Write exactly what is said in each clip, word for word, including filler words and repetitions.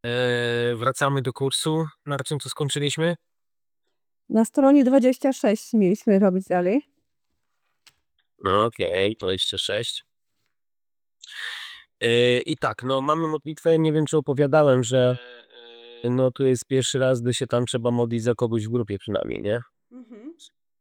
Eee, wracamy do kursu. Na czym to skończyliśmy? Na stronie dwadzieścia sześć mieliśmy robić dalej. No okej, dwadzieścia sześć. Eee, I tak, no mamy modlitwę, nie wiem czy opowiadałem, że e, no tu jest pierwszy raz, gdy się tam trzeba modlić za kogoś w grupie przynajmniej, nie? Mhm.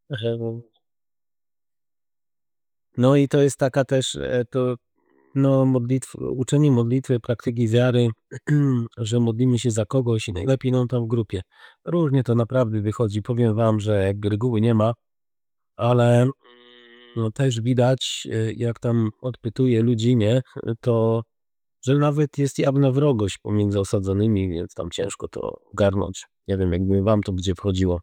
No i to jest taka też, e, to no modlitw, uczenie modlitwy, praktyki wiary, że modlimy się za kogoś i najlepiej no tam w grupie. Różnie to naprawdę wychodzi. Powiem wam, że jakby reguły nie ma, ale no też widać, e, jak tam odpytuje ludzi, nie, to że nawet jest jawna wrogość pomiędzy osadzonymi, więc tam ciężko to ogarnąć. Nie wiem, jakby wam to będzie wchodziło.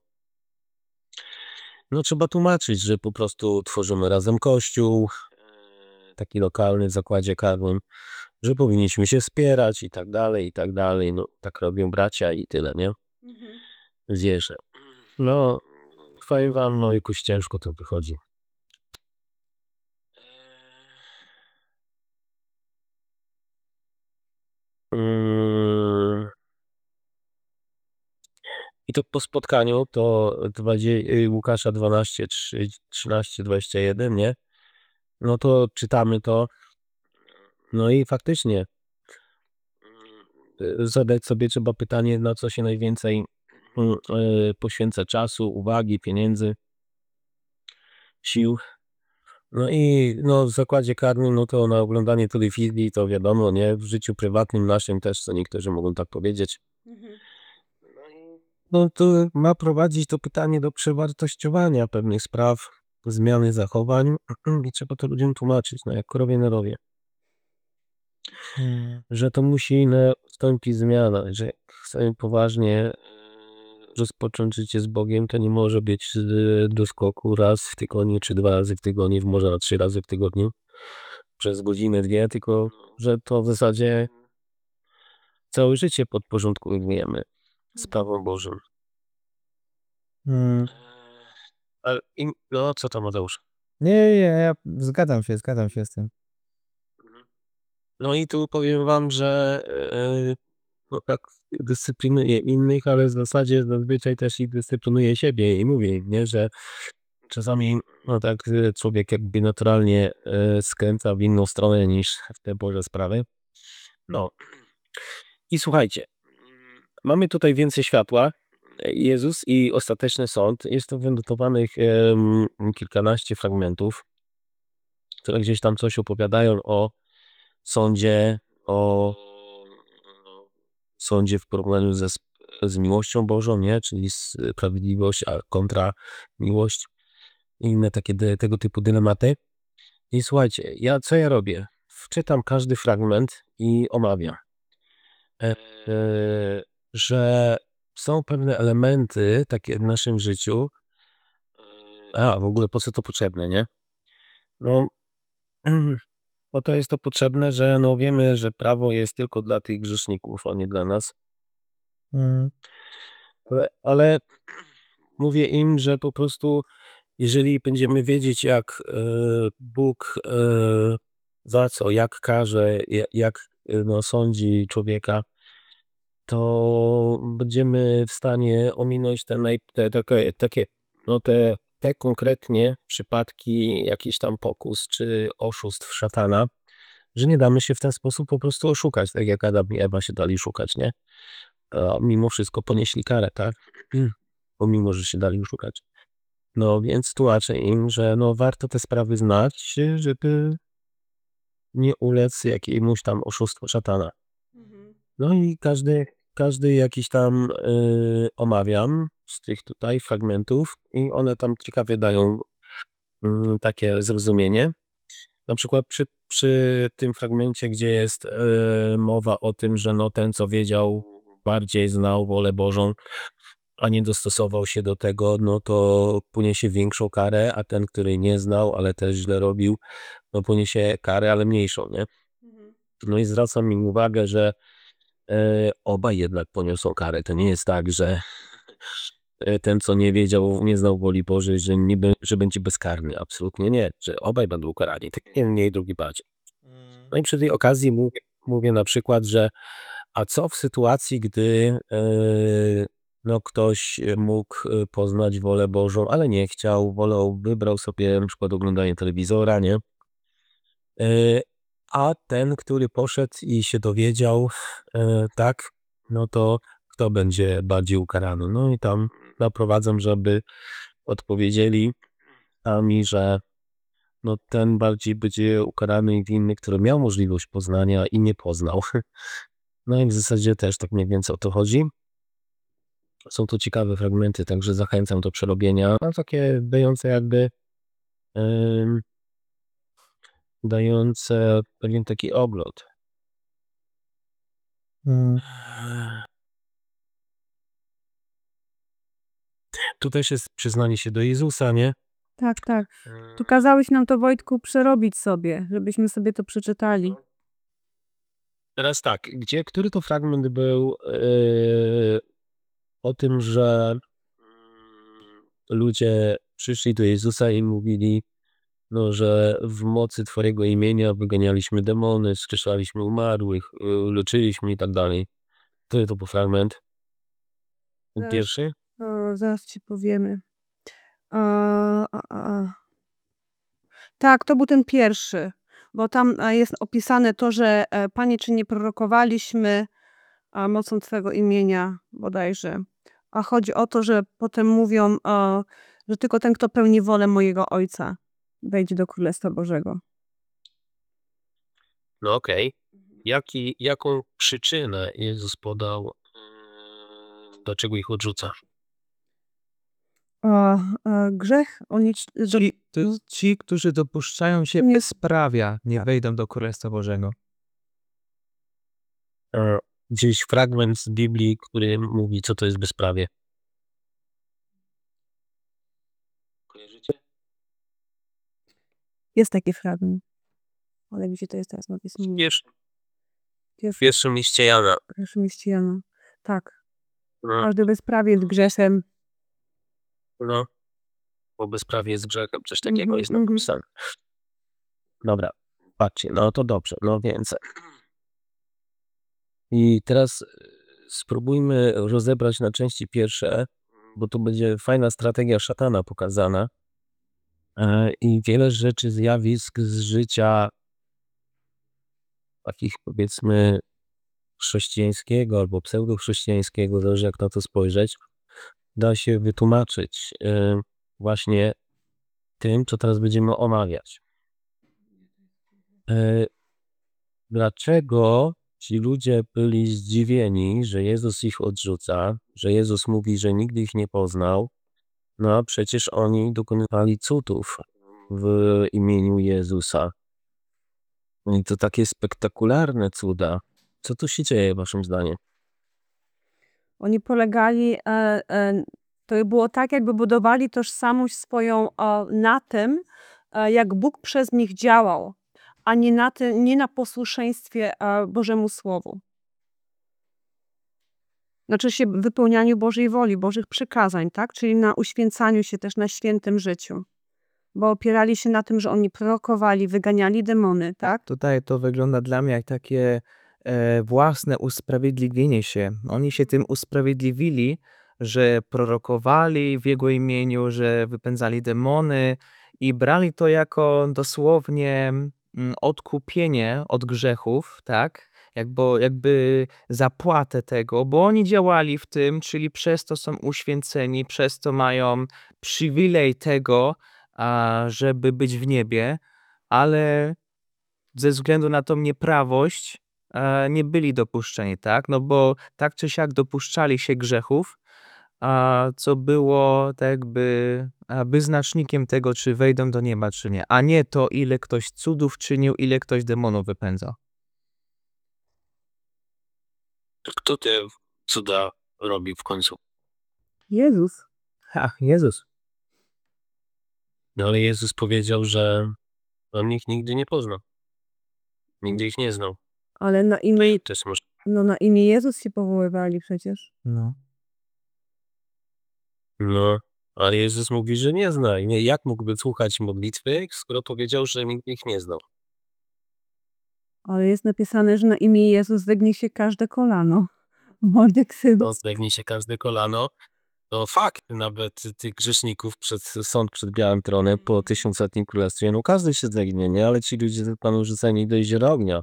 No trzeba tłumaczyć, że po prostu tworzymy razem kościół, e, taki lokalny w zakładzie karnym, że powinniśmy się wspierać i tak dalej, i tak dalej. No tak robią bracia i tyle, nie? Mhm. Wierzę. No, powiem wam, no jakoś ciężko to wychodzi. Yy. I to po spotkaniu to dwadzieścia, Łukasza dwanaście, trzynaście, dwadzieścia jeden, nie? No to czytamy to. No i faktycznie yy, zadać sobie trzeba pytanie, na co się najwięcej yy, poświęca czasu, uwagi, pieniędzy, sił. No i no w zakładzie karnym, no to na oglądanie telewizji to wiadomo, nie? W życiu prywatnym naszym też, co niektórzy mogą tak powiedzieć. Mhm. No to ma prowadzić to pytanie do przewartościowania pewnych spraw, zmiany zachowań i trzeba to ludziom tłumaczyć, no jak krowie na rowie. Hmm. Że to musi nastąpić zmiana, że jak chcemy poważnie rozpocząć życie z Bogiem, to nie może być do skoku raz w tygodniu, czy dwa razy w tygodniu, może na trzy razy w tygodniu, przez godzinę, dwie, tylko że to w zasadzie całe życie podporządkujemy sprawom Bożym. Hmm. Ale im, no co to, Mateusz? Nie, nie, nie, ja zgadzam się, zgadzam się z tym. No i tu powiem wam, że yy, no tak dyscyplinuje innych, ale w zasadzie zazwyczaj też i dyscyplinuje siebie i mówię im, nie, że czasami no tak człowiek jakby naturalnie yy, skręca w inną stronę niż w te Boże sprawy. No i słuchajcie, mamy tutaj więcej światła. Jezus i ostateczny sąd. Jest to wynotowanych yy, kilkanaście fragmentów, które gdzieś tam coś opowiadają o sądzie, o sądzie w porównaniu ze, z miłością Bożą, nie? Czyli sprawiedliwość a kontra miłość i inne takie de, tego typu dylematy. I słuchajcie, ja co ja robię? Wczytam każdy fragment i omawiam. E, e, że są pewne elementy takie w naszym życiu. A, w ogóle po co to potrzebne, nie? No, po to jest to potrzebne, że no wiemy, że prawo jest tylko dla tych grzeszników, a nie dla nas. Hmm. Ale, ale mówię im, że po prostu jeżeli będziemy wiedzieć, jak e, Bóg e, za co, jak karze, jak, jak no, sądzi człowieka, to będziemy w stanie ominąć te, naj, te takie, takie, no te, te konkretnie przypadki jakichś tam pokus czy oszustw szatana, że nie damy się w ten sposób po prostu oszukać, tak jak Adam i Ewa się dali szukać, nie? A mimo wszystko ponieśli karę, tak? Pomimo, że się dali oszukać. No więc tłumaczę im, że no warto te sprawy znać, żeby nie ulec jakiemuś tam oszustwu szatana. Mhm. No i każdy, każdy jakiś tam yy, omawiam z tych tutaj fragmentów i one tam ciekawie dają yy, takie zrozumienie. Na przykład przy, przy tym fragmencie, gdzie jest yy, mowa o tym, że no ten, co wiedział, bardziej znał wolę Bożą, a nie dostosował się do tego, no to poniesie większą karę, a ten, który nie znał, ale też źle robił, no poniesie karę, ale mniejszą, nie? Mhm. No i zwracam im uwagę, że e, obaj jednak poniosą karę. To nie jest tak, że e, ten, co nie wiedział, nie znał woli Bożej, że, niby, że będzie bezkarny. Absolutnie nie, że obaj będą ukarani. Tak jeden mniej, drugi bardziej. Hmm. No i przy tej okazji mówię, mówię na przykład, że A co w sytuacji, gdy yy, no, ktoś mógł poznać wolę Bożą, ale nie chciał, wolał, wybrał sobie na przykład oglądanie telewizora, nie? Yy, a ten, który poszedł i się dowiedział, yy, tak, no to kto będzie bardziej ukarany? No i tam naprowadzam, żeby odpowiedzieli sami, że no ten bardziej będzie ukarany i winny, który miał możliwość poznania i nie poznał. No i w zasadzie też tak mniej więcej o to chodzi. Są to ciekawe fragmenty, także zachęcam do przerobienia. No takie dające jakby ym, dające pewien taki ogląd. Mm. Tu też jest przyznanie się do Jezusa, nie? Tak, tak. Tu kazałeś nam to, Wojtku, przerobić sobie, żebyśmy sobie to przeczytali. Teraz tak, gdzie, który to fragment był yy, o tym, że ludzie przyszli do Jezusa i mówili, no, że w mocy Twojego imienia wyganialiśmy demony, skrzeszaliśmy umarłych, yy, leczyliśmy i tak dalej. Który to był fragment? Zaraz. Pierwszy? O, zaraz ci powiemy. A, a, a. Tak, to był ten pierwszy, bo tam e, jest opisane to, że e, Panie, czy nie prorokowaliśmy a, mocą Twego imienia bodajże. A chodzi o to, że potem mówią, o, że tylko ten, kto pełni wolę mojego Ojca, wejdzie do Królestwa Bożego. No okej. Jaki, jaką przyczynę Jezus podał, yy, dlaczego ich odrzuca? A, a grzech, oni... że- Ci, to ci, którzy dopuszczają się Nie. bezprawia, nie wejdą do Królestwa Bożego. E, Gdzieś fragment z Biblii, który mówi, co to jest bezprawie. Kojarzycie? Jest taki fragment. Ale gdzie to jest teraz napisane? W pierwszym, w Pierwszy, pierwszym liście Jana. w pierwszym liście Jana. Tak. No, Każdy bezprawie jest grzesem. no. Bo bezprawie jest grzechem, coś takiego Mhm, jest mhm. napisane. Dobra, patrzcie, no to dobrze, no więc. I teraz e, spróbujmy rozebrać na części pierwsze, bo tu będzie fajna strategia szatana pokazana. E, I wiele rzeczy, zjawisk z życia takich, powiedzmy, chrześcijańskiego albo pseudochrześcijańskiego, zależy jak na to spojrzeć, da się wytłumaczyć e, właśnie tym, co teraz będziemy omawiać. E, Dlaczego ci ludzie byli zdziwieni, że Jezus ich odrzuca, że Jezus mówi, że nigdy ich nie poznał? No a przecież oni dokonywali cudów w imieniu Jezusa. No i to takie spektakularne cuda. Co tu się dzieje, waszym zdaniem? Oni polegali, e, e, to było tak, jakby budowali tożsamość swoją e, na tym, e, jak Bóg przez nich działał, a nie na, tym, nie na posłuszeństwie e, Bożemu Słowu. Znaczy się wypełnianiu Bożej woli, Bożych przykazań, tak? Czyli na uświęcaniu się też, na świętym życiu. Bo opierali się na tym, że oni prorokowali, wyganiali demony, tak? Tutaj to wygląda dla mnie jak takie e, własne usprawiedliwienie się. Oni się tym usprawiedliwili, że prorokowali w Jego imieniu, że wypędzali demony i brali to jako dosłownie mm, odkupienie od grzechów, tak? Jakby, jakby zapłatę tego, bo oni działali w tym, czyli przez to są uświęceni, przez to mają przywilej tego, a, żeby być w niebie, ale ze względu na tą nieprawość e, nie byli dopuszczeni, tak? No bo tak czy siak dopuszczali się grzechów, a co było tak jakby a, wyznacznikiem tego, czy wejdą do nieba, czy nie, a nie to, ile ktoś cudów czynił, ile ktoś demonów wypędzał. Kto te cuda robi w końcu? Jezus. Ha, Jezus. No ale Jezus powiedział, że on ich nigdy nie poznał. Nigdy ich nie znał. Ale na imię, To jest może... no, na imię Jezus się powoływali przecież. No. No, ale Jezus mówi, że nie zna. I nie, jak mógłby słuchać modlitwy, skoro powiedział, że nigdy ich nie znał? Ale jest napisane, że na imię Jezus wygnie się każde kolano. Młodych synów. To zdegnie się każde kolano. To fakt nawet tych grzeszników przed sąd przed białym tronem po tysiącletnim królestwie. No każdy się zdegnie, nie? Ale ci ludzie zostaną rzuceni do jeziora ognia.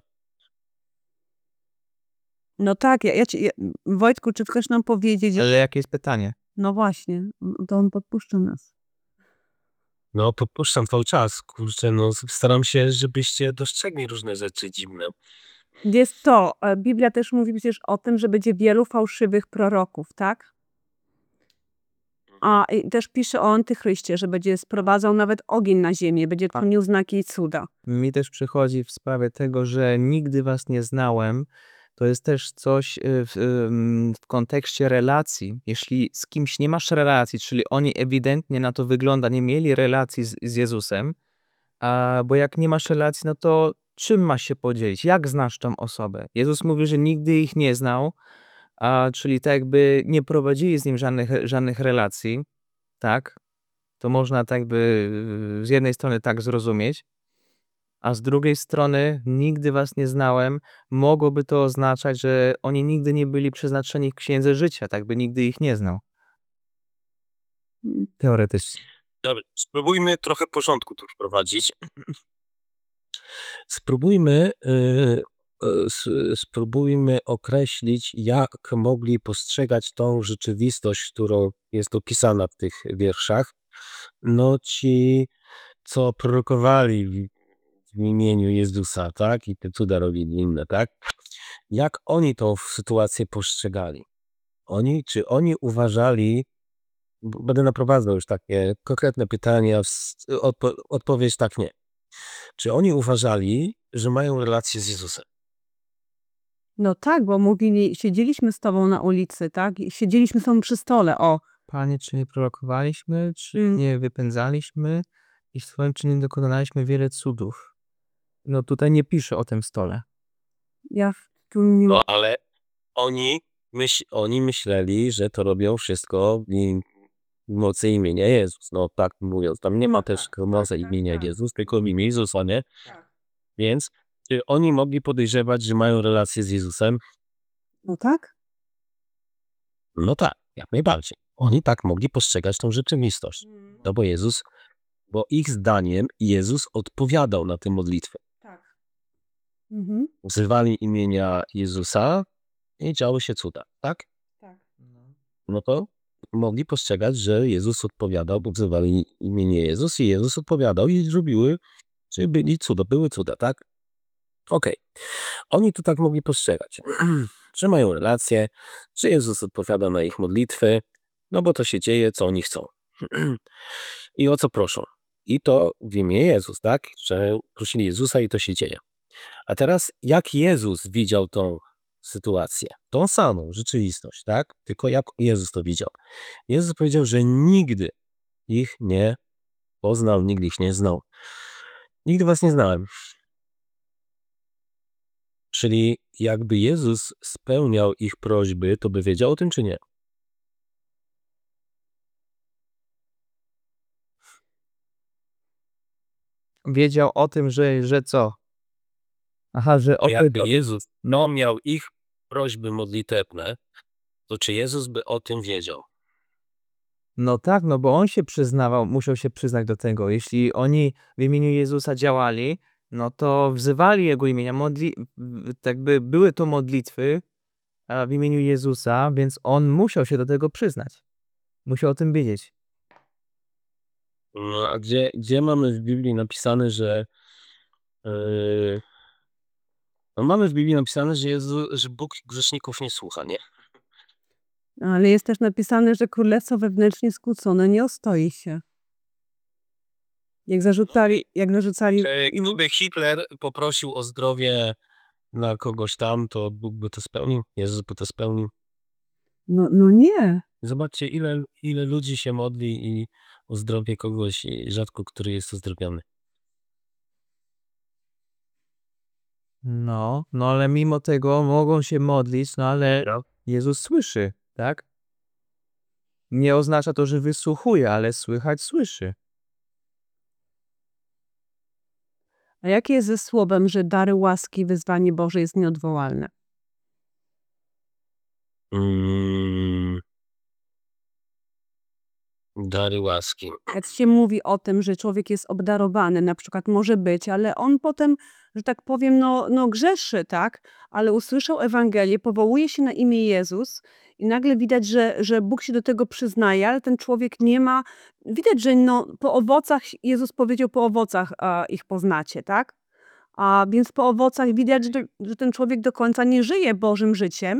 No tak, ja, ja ci, ja, Wojtku, czy chcesz nam powiedzieć? Ale jakie jest pytanie? No właśnie, to on podpuszcza nas. No podpuszczam cały czas, kurczę, no staram się, żebyście dostrzegli różne rzeczy dziwne. Jest to, e, Biblia też mówi przecież o tym, że będzie wielu fałszywych proroków, tak? A i też pisze o antychryście, że będzie sprowadzał nawet ogień na ziemię, będzie czynił znaki i cuda. Mi też przychodzi w sprawie tego, że nigdy was nie znałem. To jest też coś y, w, ym, w kontekście relacji. Jeśli z kimś nie masz relacji, czyli oni ewidentnie na to wygląda, nie mieli relacji z, z Jezusem, a, bo jak nie masz relacji, no to czym masz się podzielić? Jak znasz tą osobę? Jezus mówi, że nigdy ich nie znał, a, czyli tak jakby nie prowadzili z nim żadnych, żadnych relacji, tak? To można tak jakby y, z jednej strony tak zrozumieć, a z drugiej strony nigdy was nie znałem, mogłoby to oznaczać, że oni nigdy nie byli przeznaczeni w księdze życia, tak by nigdy ich nie znał. Mm. Teoretycznie. Dobra, spróbujmy trochę porządku tu wprowadzić. Spróbujmy, yy, yy, spróbujmy określić, jak mogli postrzegać tą rzeczywistość, którą jest opisana w tych wierszach. No ci, co prorokowali w, w imieniu Jezusa, tak? I te cuda robili inne, tak? Jak oni tą sytuację postrzegali? Oni, czy oni uważali, będę naprowadzał już takie konkretne pytania, odpo odpowiedź tak, nie. Czy oni uważali, że mają relację z Jezusem? No tak, bo mówili, siedzieliśmy z tobą na ulicy, tak? I siedzieliśmy z tobą przy stole, o. Panie, czy nie prorokowaliśmy, czy Mm. nie wypędzaliśmy i w swoim czynie dokonaliśmy wiele cudów. No tutaj nie pisze o tym stole. Ja tu nie... No ale oni, myśl, oni myśleli, że to robią wszystko w mocy imienia Jezus. No tak mówiąc, tam nie ma No też tak, mocy tak, tak, imienia tak. Jezus, tylko w imię Jezusa, nie? Tak. Więc czy oni mogli podejrzewać, że mają relację z Jezusem? No tak? No tak, jak najbardziej. Oni tak mogli postrzegać tą rzeczywistość. No bo Jezus, bo ich zdaniem Jezus odpowiadał na te modlitwy. Tak. Mhm. Wzywali imienia Jezusa i działy się cuda, tak? Tak. No to mogli postrzegać, że Jezus odpowiadał, bo wzywali imienie Jezus i Jezus odpowiadał i zrobiły, czy byli cuda, były cuda, tak? Okej. Oni to tak mogli postrzegać, że mają relację, że Jezus odpowiada na ich modlitwy, no bo to się dzieje, co oni chcą. I o co proszą. I to w imię Jezus, tak? Że prosili Jezusa i to się dzieje. A teraz jak Jezus widział tą sytuację? Tą samą rzeczywistość, tak? Tylko jak Jezus to widział. Jezus powiedział, że nigdy ich nie poznał, nigdy ich nie znał. Nigdy was nie znałem. Czyli jakby Jezus spełniał ich prośby, to by wiedział o tym, czy nie? Wiedział o tym, że, że co? Aha, że o Jakby Jezus no miał ich prośby modlitewne, to czy Jezus by o tym wiedział? No tak, no bo on się przyznawał, musiał się przyznać do tego. Jeśli oni w imieniu Jezusa działali, no to wzywali Jego imienia, modli, w- tak by były to modlitwy a w imieniu Jezusa, więc on musiał się do tego przyznać. Musiał o tym wiedzieć. No, a gdzie, gdzie mamy w Biblii napisane, że yy, no mamy w Biblii napisane, że, Jezu, że Bóg grzeszników nie słucha, nie? Ale jest też napisane, że królestwo wewnętrznie skłócone nie ostoi się. Jak zarzucali, jak narzucali... Czy gdyby Hitler poprosił o zdrowie na kogoś tam, to Bóg by to spełnił? Jezus by to spełnił? No, no nie. Zobaczcie, ile, ile ludzi się modli i o zdrowie kogoś, i rzadko który jest uzdrowiony. No, no ale mimo tego mogą się modlić, no ale No. Jezus słyszy, tak? Nie oznacza to, że wysłuchuje, ale słychać słyszy. A jakie jest ze słowem, że dary łaski, wezwanie Boże jest nieodwołalne? Mm, dary łaski. Jak się mówi o tym, że człowiek jest obdarowany, na przykład może być, ale on potem, że tak powiem, no, no grzeszy, tak? Ale usłyszał Ewangelię, powołuje się na imię Jezus i nagle widać, że, że Bóg się do tego przyznaje, ale ten człowiek nie ma... Widać, że no, po owocach, Jezus powiedział, po owocach a, ich poznacie, tak? A więc po owocach widać, że, że ten człowiek do końca nie żyje Bożym życiem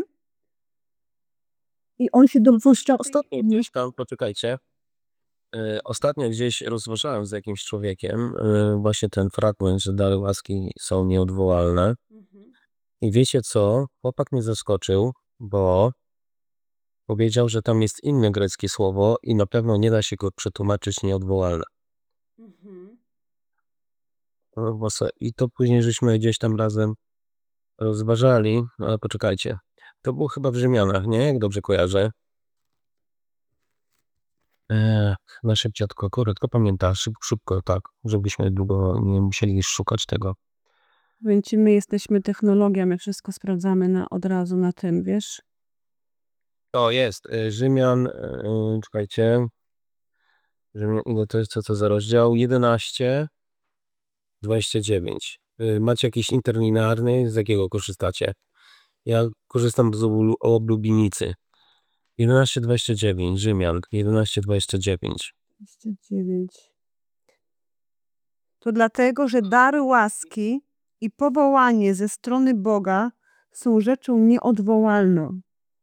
i on się dopuszcza... Ostatnio gdzieś tam, poczekajcie. E, Ostatnio gdzieś rozważałem z jakimś człowiekiem e, właśnie ten fragment, że dary łaski są nieodwołalne. Mhm. I wiecie co? Chłopak mnie zaskoczył, bo powiedział, że tam jest inne greckie słowo i na pewno nie da się go przetłumaczyć nieodwołalne. Mhm. No, bo se- I to później żeśmy gdzieś tam razem rozważali, no, ale poczekajcie. To było chyba w Rzymianach, nie? Jak dobrze kojarzę. Eee, na szybciutko, krótko pamiętasz, szybko, szybko, tak, żebyśmy długo nie musieli szukać tego. Więc my jesteśmy technologią, my wszystko sprawdzamy na, od razu na tym, wiesz? To jest e, Rzymian, e, czekajcie, Rzymian, ile to jest, co to za rozdział? jedenaście, dwadzieścia dziewięć. E, Macie jakiś interlinearny, z jakiego korzystacie? Ja korzystam z oblu- oblubinicy. jedenaście, dwadzieścia dziewięć, Rzymian, jedenaście, dwadzieścia dziewięć. dwadzieścia dziewięć. To dlatego, że dary łaski i powołanie ze strony Boga są rzeczą nieodwołalną.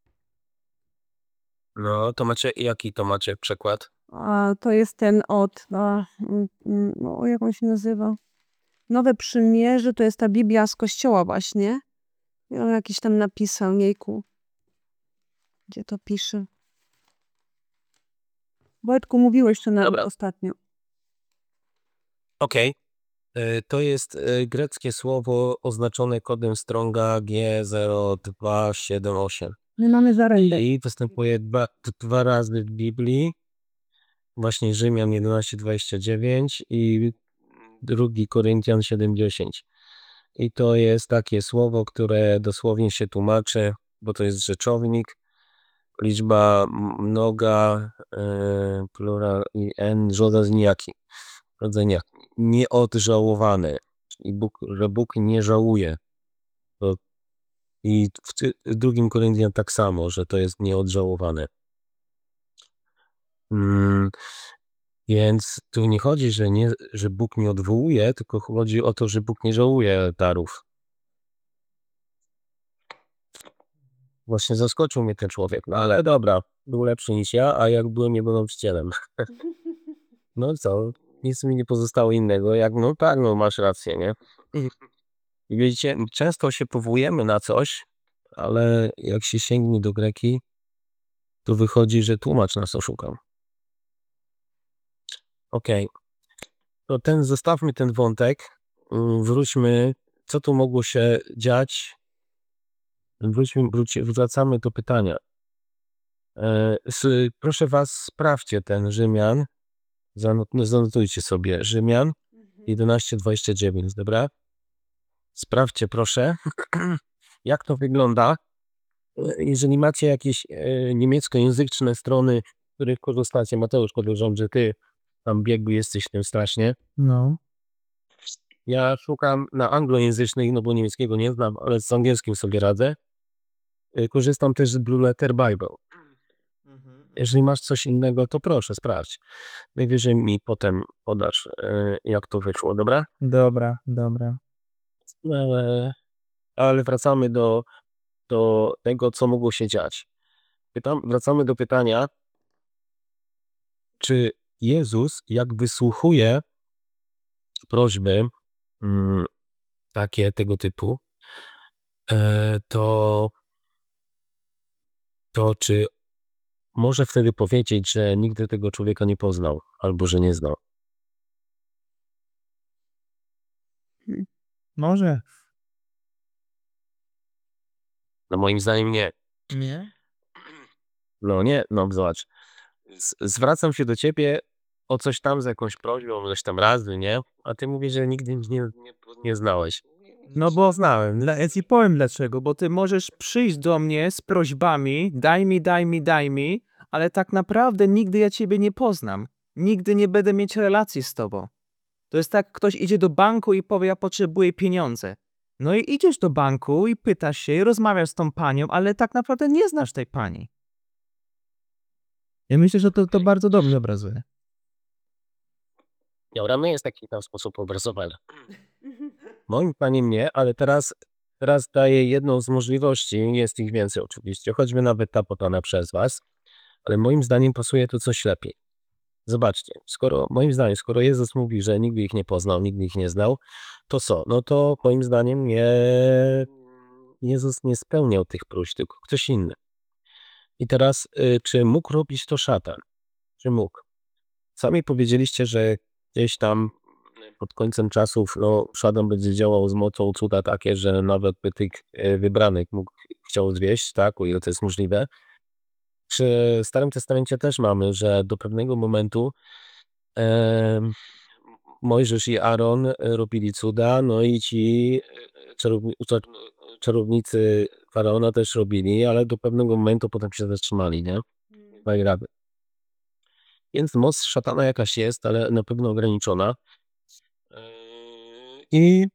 No, to macie, jaki to macie przekład? A to jest ten od, a, mm, mm, no, jak on się nazywa? Nowe Przymierze, to jest ta Biblia z kościoła właśnie. I on jakiś tam napisał, jejku. Gdzie to pisze? Wojtku, mówiłeś to nawet Dobra. ostatnio. Okej. E, To jest e, greckie słowo oznaczone kodem Stronga G zero dwa siedem osiem. My mamy zarębę. I występuje dwa, dwa razy w Biblii. Właśnie Rzymian jedenaście, dwadzieścia dziewięć i drugi Koryntian siedem, dziesięć. I to jest takie słowo, które dosłownie się tłumaczy, bo to jest rzeczownik, liczba mnoga, e, plural i n, rodzajniaki. Rodzajniak. Nieodżałowany. I Bóg, że Bóg nie żałuje. To, I w ty- w drugim Koryntian tak samo, że to jest nieodżałowane. Mm, więc tu nie chodzi, że, nie, że Bóg nie odwołuje, tylko chodzi o to, że Bóg nie żałuje darów. Właśnie zaskoczył mnie ten człowiek, no ale dobra, był lepszy niż ja, a jak byłem jego nauczycielem. No co, nic mi nie pozostało innego, jak no tak, no masz rację, nie? I wiecie, często się powołujemy na coś, ale jak się sięgnie do greki, to wychodzi, że tłumacz nas oszukał. Okej, to ten, zostawmy ten wątek, mm, wróćmy, co tu mogło się dziać, wróćmy, wróci, wracamy do pytania. E, s, proszę was, sprawdźcie ten Rzymian, zanot, zanotujcie sobie Rzymian jedenaście, dwadzieścia dziewięć, dobra? Sprawdźcie proszę, jak to wygląda. Jeżeli macie jakieś e, niemieckojęzyczne strony, z których korzystacie, Mateusz, podejrzewam, że ty tam biegły jesteś w tym strasznie. No. Ja szukam na anglojęzycznych, no bo niemieckiego nie znam, ale z angielskim sobie radzę. E, Korzystam też z Blue Letter Bible. Jeżeli masz coś innego, to proszę, sprawdź. Najwyżej mi potem podasz, e, jak to wyszło, dobra? Dobra, dobra. Ale, ale wracamy do, do tego, co mogło się dziać. Pytam, wracamy do pytania, czy Jezus, jak wysłuchuje prośby mm, takie tego typu, e, to, to czy może wtedy powiedzieć, że nigdy tego człowieka nie poznał, albo że nie znał? Może. No moim zdaniem nie. Nie? No nie, no zobacz. Z- Zwracam się do ciebie o coś tam z jakąś prośbą, ileś tam razy, nie? A ty mówisz, że nigdy nie, nie, nie znałeś. No bo znałem. Dla- Ja ci powiem dlaczego, bo ty możesz przyjść do mnie z prośbami, daj mi, daj mi, daj mi, ale tak naprawdę nigdy ja ciebie nie poznam. Nigdy nie będę mieć relacji z tobą. To jest tak, ktoś idzie do banku i powie, ja potrzebuję pieniądze. No i idziesz do banku i pytasz się i rozmawiasz z tą panią, ale tak naprawdę nie znasz tej pani. Ja myślę, że to, to bardzo dobrze obrazuje. Dobra, no jest taki tam sposób obrazowania. Moim zdaniem nie, ale teraz, teraz daję jedną z możliwości, jest ich więcej oczywiście, choćby nawet ta podana przez was, ale moim zdaniem pasuje to coś lepiej. Zobaczcie, skoro, moim zdaniem, skoro Jezus mówi, że nigdy ich nie poznał, nigdy ich nie znał, to co? No to moim zdaniem nie, Jezus nie spełniał tych próśb, tylko ktoś inny. I teraz, y, czy mógł robić to szatan? Czy mógł? Sami powiedzieliście, że gdzieś tam pod końcem czasów, no, szatan będzie działał z mocą cuda takie, że nawet by tych y, wybranych mógł, chciał zwieść, tak, o ile to jest możliwe. Przy Starym Testamencie też mamy, że do pewnego momentu em, Mojżesz i Aaron e, robili cuda, no i ci e, czarowni, czar, czarownicy Faraona też robili, ale do pewnego momentu potem się zatrzymali, nie? Dali rady. Więc moc szatana jakaś jest, ale na pewno ograniczona. Eee, I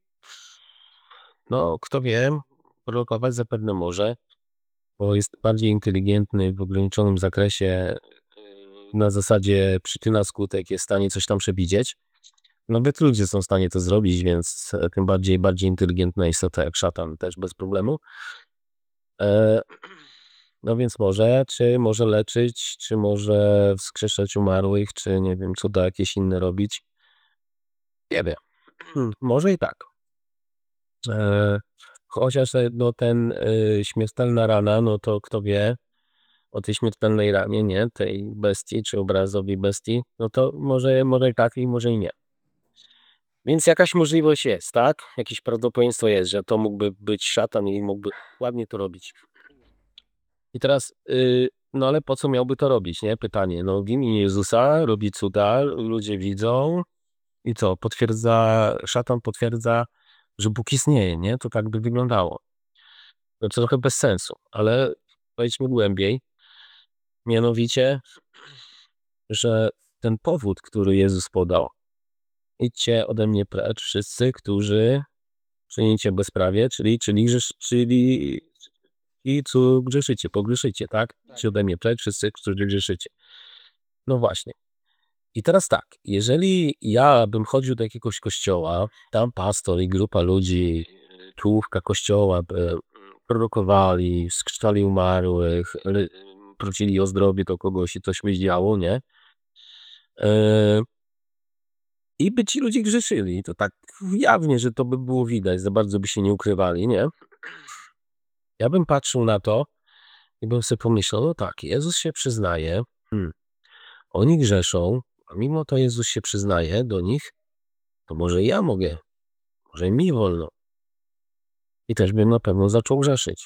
no, kto wie, prorokować zapewne może, bo jest bardziej inteligentny w ograniczonym zakresie, yy, na zasadzie przyczyna skutek jest w stanie coś tam przewidzieć. Nawet ludzie są w stanie to zrobić, więc e, tym bardziej bardziej inteligentna istota jak szatan też bez problemu. E, no więc może, czy może leczyć, czy może wskrzeszać umarłych, czy nie wiem, cuda jakieś inne robić. Nie wiem. Hmm, może i tak. E, chociaż e, no ten y, śmiertelna rana, no to kto wie o tej śmiertelnej ranie, nie? Tej bestii, czy obrazowi bestii, no to może, może i tak i może i nie. Więc jakaś możliwość jest, tak? Jakieś prawdopodobieństwo jest, że to mógłby być szatan i mógłby ładnie to robić. I teraz, y, no ale po co miałby to robić, nie? Pytanie, no w imię Jezusa robi cuda, ludzie widzą i co? Potwierdza, szatan potwierdza, że Bóg istnieje, nie? To tak by wyglądało. No to trochę bez sensu, ale wejdźmy głębiej. Mianowicie, że ten powód, który Jezus podał, idźcie ode mnie precz wszyscy, którzy czynicie bezprawie, czyli, czyli, grzesz, czyli i co grzeszycie, pogrzeszycie, tak? Idźcie ode mnie precz wszyscy, którzy grzeszycie. No właśnie. I teraz tak, jeżeli ja bym chodził do jakiegoś kościoła, tam pastor i grupa ludzi, czołówka kościoła by prorokowali, skrzyczali umarłych, le- prosili o zdrowie do kogoś i coś by się działo, nie? E, I by ci ludzie grzeszyli, to tak jawnie, że to by było widać, za bardzo by się nie ukrywali, nie? Ja bym patrzył na to i bym sobie pomyślał, no tak, Jezus się przyznaje, hmm, oni grzeszą, a mimo to Jezus się przyznaje do nich, to może ja mogę, może mi wolno. I też bym na pewno zaczął grzeszyć.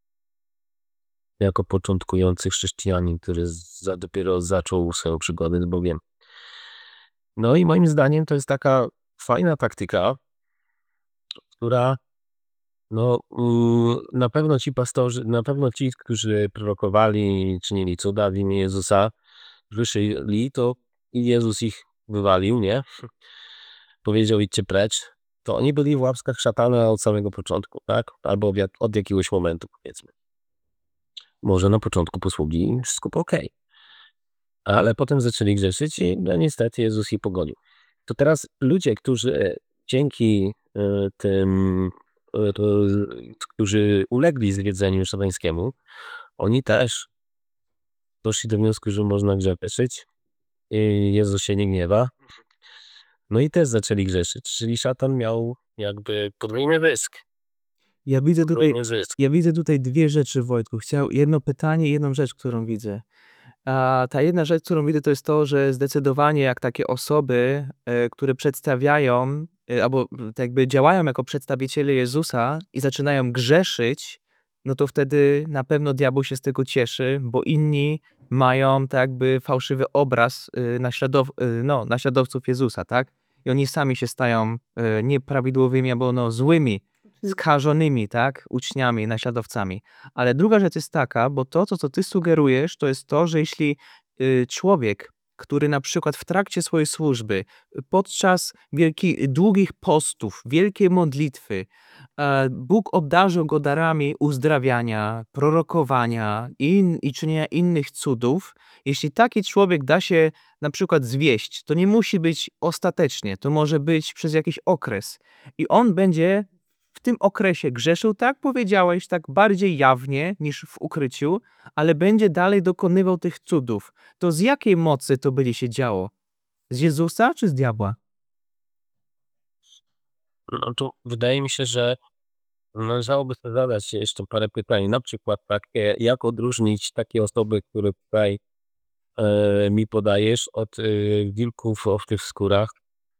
Jako początkujący chrześcijanin, który za, dopiero zaczął swoją przygodę z Bogiem. No i moim zdaniem to jest taka fajna taktyka, która no mm, na pewno ci pastorzy, na pewno ci, którzy prorokowali, czynili cuda w imię Jezusa, grzeszyli, to i Jezus ich wywalił, nie? Powiedział idźcie precz, to oni byli w łapskach szatana od samego początku, tak? Albo jak, od jakiegoś momentu, powiedzmy. Może na początku posługi wszystko było okej. Ale potem zaczęli grzeszyć i no, niestety Jezus ich pogonił. To teraz ludzie, którzy dzięki y, tym, y, to, którzy ulegli zwiedzeniu szatańskiemu, oni też doszli do wniosku, że można grzeszyć i Jezus się nie gniewa. No i też zaczęli grzeszyć, czyli szatan miał jakby podwójny zysk. Ja widzę tutaj, Podwójny zysk. ja widzę tutaj dwie rzeczy, Wojtku. Chciał jedno pytanie i jedną rzecz, którą widzę. A ta jedna rzecz, którą widzę, to jest to, że zdecydowanie jak takie osoby, e, które przedstawiają, e, albo m, tak jakby działają jako przedstawiciele Jezusa i zaczynają grzeszyć, no to wtedy na pewno diabeł się z tego cieszy, bo inni mają tak jakby fałszywy obraz y, naśladow y, no, naśladowców Jezusa, tak? I oni sami się stają y, nieprawidłowymi albo no, złymi, skażonymi, tak? Uczniami, naśladowcami. Ale druga rzecz jest taka, bo to, co, co ty sugerujesz, to jest to, że jeśli y, człowiek, który na przykład w trakcie swojej służby, podczas wielkich, długich postów, wielkiej modlitwy, e, Bóg obdarzył go darami uzdrawiania, prorokowania i, in, i czynienia innych cudów, jeśli taki człowiek da się na przykład zwieść, to nie musi być ostatecznie, to może być przez jakiś okres. I on będzie w tym okresie grzeszył, tak powiedziałeś, tak bardziej jawnie niż w ukryciu, ale będzie dalej dokonywał tych cudów. To z jakiej mocy to będzie się działo? Z Jezusa czy z diabła? No to wydaje mi się, że należałoby sobie zadać jeszcze parę pytań. Na przykład takie, jak odróżnić takie osoby, które tutaj e, mi podajesz, od e, wilków owczych skórach?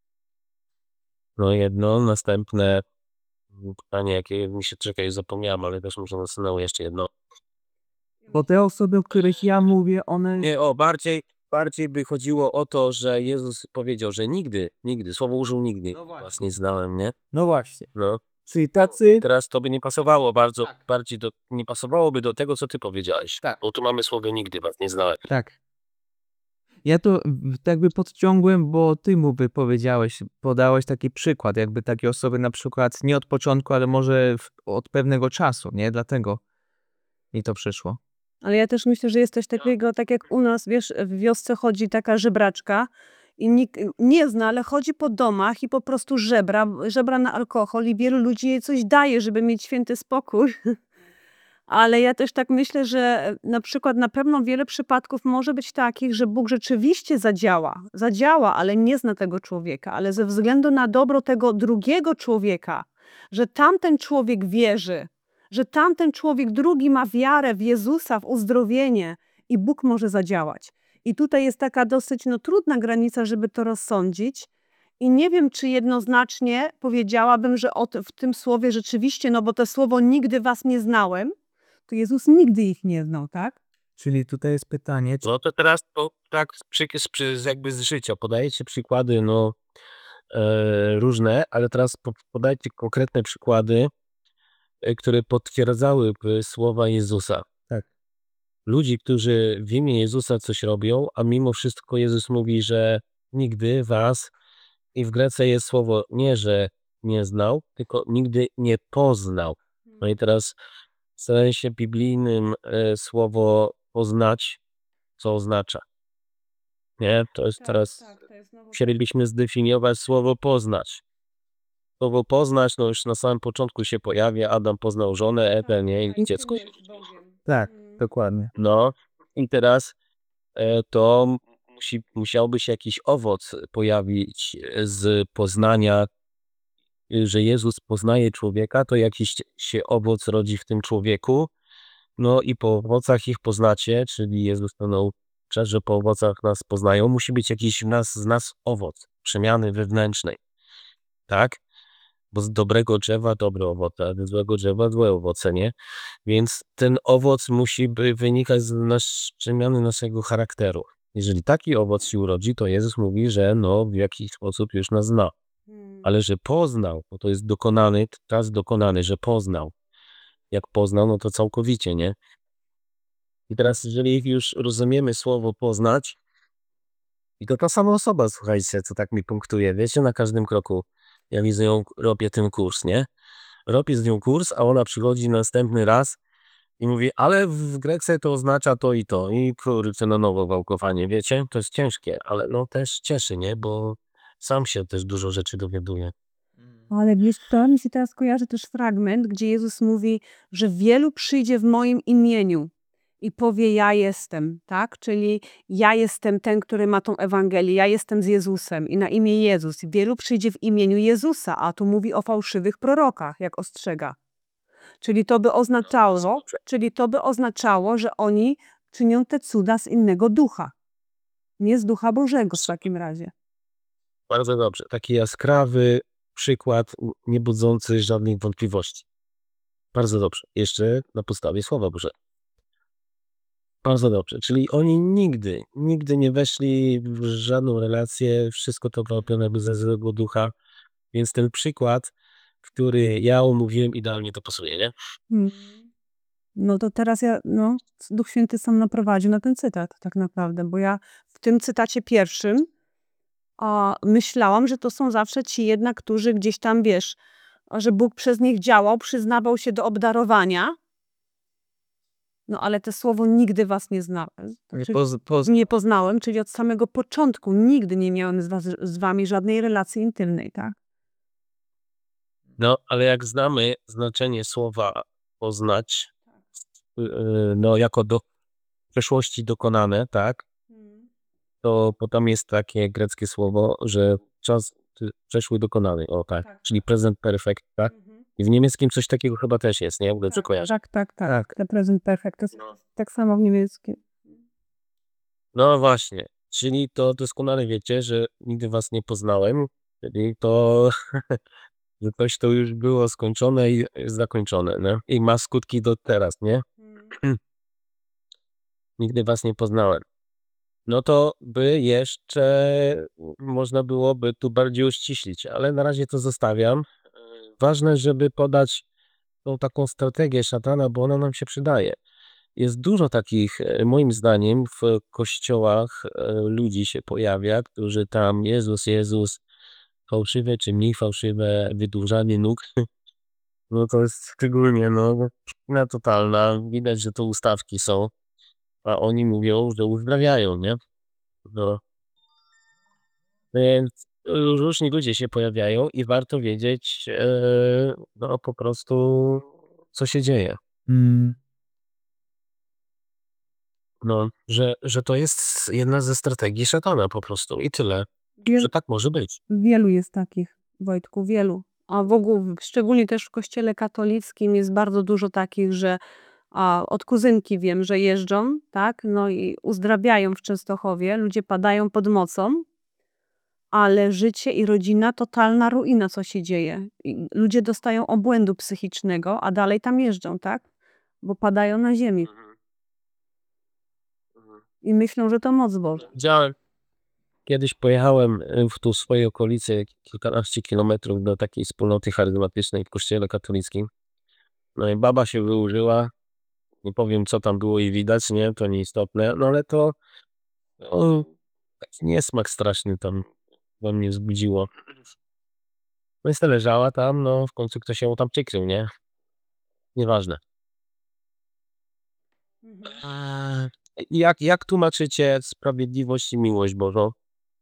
No jedno, następne pytanie, jakie mi się, czekaj, zapomniałem, ale też muszę nasunęło jeszcze jedno. Bo te osoby, o których ja mówię, one... Nie, o, bardziej, bardziej by chodziło o to, że Jezus powiedział, że nigdy, nigdy, słowo użył nigdy, No właśnie. was nie znałem, nie? No właśnie. No. Czyli tacy... Teraz to by nie pasowało bardzo, Tak. bardziej do, nie pasowałoby do tego, co ty powiedziałeś. Tak. Bo tu mamy słowo nigdy, was nie znałem. Tak. Ja to w- tak jakby podciągłem, bo ty mu by powiedziałeś, podałeś taki przykład, jakby takie osoby na przykład nie od początku, ale może w, od pewnego czasu, nie? Dlatego mi to przyszło. Ale ja też myślę, że jest coś takiego, tak jak u nas, wiesz, w wiosce chodzi taka żebraczka i nikt nie zna, ale chodzi po domach i po prostu żebra, żebra na alkohol i wielu ludzi jej coś daje, żeby mieć święty spokój. Ale ja też tak myślę, że na przykład na pewno wiele przypadków może być takich, że Bóg rzeczywiście zadziała, zadziała, ale nie zna tego człowieka, ale ze względu na dobro tego drugiego człowieka, że tamten człowiek wierzy, że tamten człowiek drugi ma wiarę w Jezusa, w uzdrowienie i Bóg może zadziałać. I tutaj jest taka dosyć no, trudna granica, żeby to rozsądzić. I nie wiem, czy jednoznacznie powiedziałabym, że o ty- w tym słowie rzeczywiście, no bo to słowo nigdy was nie znałem, to Jezus nigdy ich nie znał, tak? Czyli tutaj jest pytanie, czy... No to teraz to tak z, przy, z, przy, z jakby z życia. Podajecie przykłady, no e, różne, ale teraz po, podajcie konkretne przykłady, e, które potwierdzałyby słowa Jezusa. Tak. Ludzi, którzy w imię Jezusa coś robią, a mimo wszystko Jezus mówi, że nigdy was, i w Grece jest słowo nie, że nie znał, tylko nigdy nie poznał. No i teraz w sensie biblijnym e, słowo poznać, co oznacza? Nie, to jest teraz, chcielibyśmy zdefiniować słowo poznać. Słowo poznać, no już na samym początku się pojawia, Adam poznał żonę, Ewę, nie, i dziecko. Tak, dokładnie. No i teraz e, to musi, musiałby się jakiś owoc pojawić z poznania, y, że Jezus poznaje człowieka, to jakiś się owoc rodzi w tym człowieku. No i po owocach ich poznacie, czyli Jezus to naucza, że po owocach nas poznają. Musi być jakiś w nas, z nas owoc, przemiany wewnętrznej. Tak? Bo z dobrego drzewa dobre owoce, a ze złego drzewa złe owoce, nie? Więc ten owoc musi by wynikać z nas, przemiany naszego charakteru. Jeżeli taki owoc się urodzi, to Jezus mówi, że no w jakiś sposób już nas zna. Ale że poznał, bo to jest dokonany, czas dokonany, że poznał. Jak poznał, no to całkowicie, nie? I teraz, jeżeli już rozumiemy słowo poznać, i to ta sama osoba, słuchajcie, co tak mi punktuje, wiecie, na każdym kroku, ja z nią robię ten kurs, nie? Robię z nią kurs, a ona przychodzi następny raz i mówi, ale w Grece to oznacza to i to, i kurczę, na nowo wałkowanie, wiecie? To jest ciężkie, ale no też cieszy, nie? Bo sam się też dużo rzeczy dowiaduję. Ale wiesz, to mi się teraz kojarzy też fragment, gdzie Jezus mówi, że wielu przyjdzie w moim imieniu i powie ja jestem, tak? Czyli ja jestem ten, który ma tą Ewangelię, ja jestem z Jezusem i na imię Jezus. Wielu przyjdzie w imieniu Jezusa, a tu mówi o fałszywych prorokach, jak ostrzega. Czyli to by oznaczało, czyli to by oznaczało, że oni czynią te cuda z innego ducha. Nie z Ducha Bożego w takim razie. Bardzo dobrze. Taki jaskrawy przykład, nie budzący żadnych wątpliwości. Bardzo dobrze. Jeszcze na podstawie Słowa Bożego. Bardzo dobrze. Czyli oni nigdy, nigdy nie weszli w żadną relację, wszystko to robione ze złego ducha, więc ten przykład, który ja omówiłem, idealnie to pasuje, nie? Mm. No to teraz ja, no, Duch Święty sam naprowadził na ten cytat tak naprawdę, bo ja w tym cytacie pierwszym a, myślałam, że to są zawsze ci jednak, którzy gdzieś tam, wiesz, a, że Bóg przez nich działał, przyznawał się do obdarowania, no ale to słowo nigdy was nie znałem. Nie Czyli poz, poz, nie poznałem, czyli od samego początku nigdy nie miałem z, was, z wami żadnej relacji intymnej, tak? No, ale jak znamy znaczenie słowa poznać, yy, no jako do przeszłości dokonane, tak, to potem jest takie greckie słowo, że czas y, przeszły dokonany, o tak, Tak. czyli present perfect, tak? Mhm. I w niemieckim coś takiego chyba też jest, nie? W ogóle co Tak, kojarzę. tak, tak, tak. tak. Te present perfect. To jest No. tak samo w niemieckim. No właśnie, czyli to doskonale wiecie, że nigdy was nie poznałem, czyli to, że coś to już było skończone i jest zakończone, nie? I ma skutki do teraz, nie? Nigdy was nie poznałem. No to by jeszcze można byłoby tu bardziej uściślić, ale na razie to zostawiam. Ważne, żeby podać tą taką strategię szatana, bo ona nam się przydaje. Jest dużo takich, e, moim zdaniem, w kościołach e, ludzi się pojawia, którzy tam Jezus, Jezus, fałszywe czy mniej fałszywe, wydłużanie nóg. No to jest szczególnie, no, na totalna. Widać, że to ustawki są, a oni mówią, że uzdrawiają, nie? No. Więc różni ludzie się pojawiają i warto wiedzieć, e, no po prostu, co się dzieje. Mm. No, że, że to jest jedna ze strategii szatana po prostu i tyle, Wiel, że tak może być. wielu jest takich, Wojtku, wielu. A w ogóle, szczególnie też w kościele katolickim jest bardzo dużo takich, że a, od kuzynki wiem, że jeżdżą, tak, no i uzdrawiają w Częstochowie, ludzie padają pod mocą, ale życie i rodzina, totalna ruina, co się dzieje. I ludzie dostają obłędu psychicznego, a dalej tam jeżdżą, tak, bo padają na ziemi i myślą, że to moc Boża. Widziałem, kiedyś pojechałem y, w tu swojej okolicy kilkanaście kilometrów do takiej wspólnoty charyzmatycznej w kościele katolickim. No i baba się wyłożyła, nie powiem co tam było i widać, nie, to nieistotne, no ale to no, taki niesmak straszny tam we mnie wzbudziło. No i se leżała tam, no w końcu ktoś ją tam ciekrył, nie? Nieważne. A, Jak, jak tłumaczycie sprawiedliwość i miłość Bożą?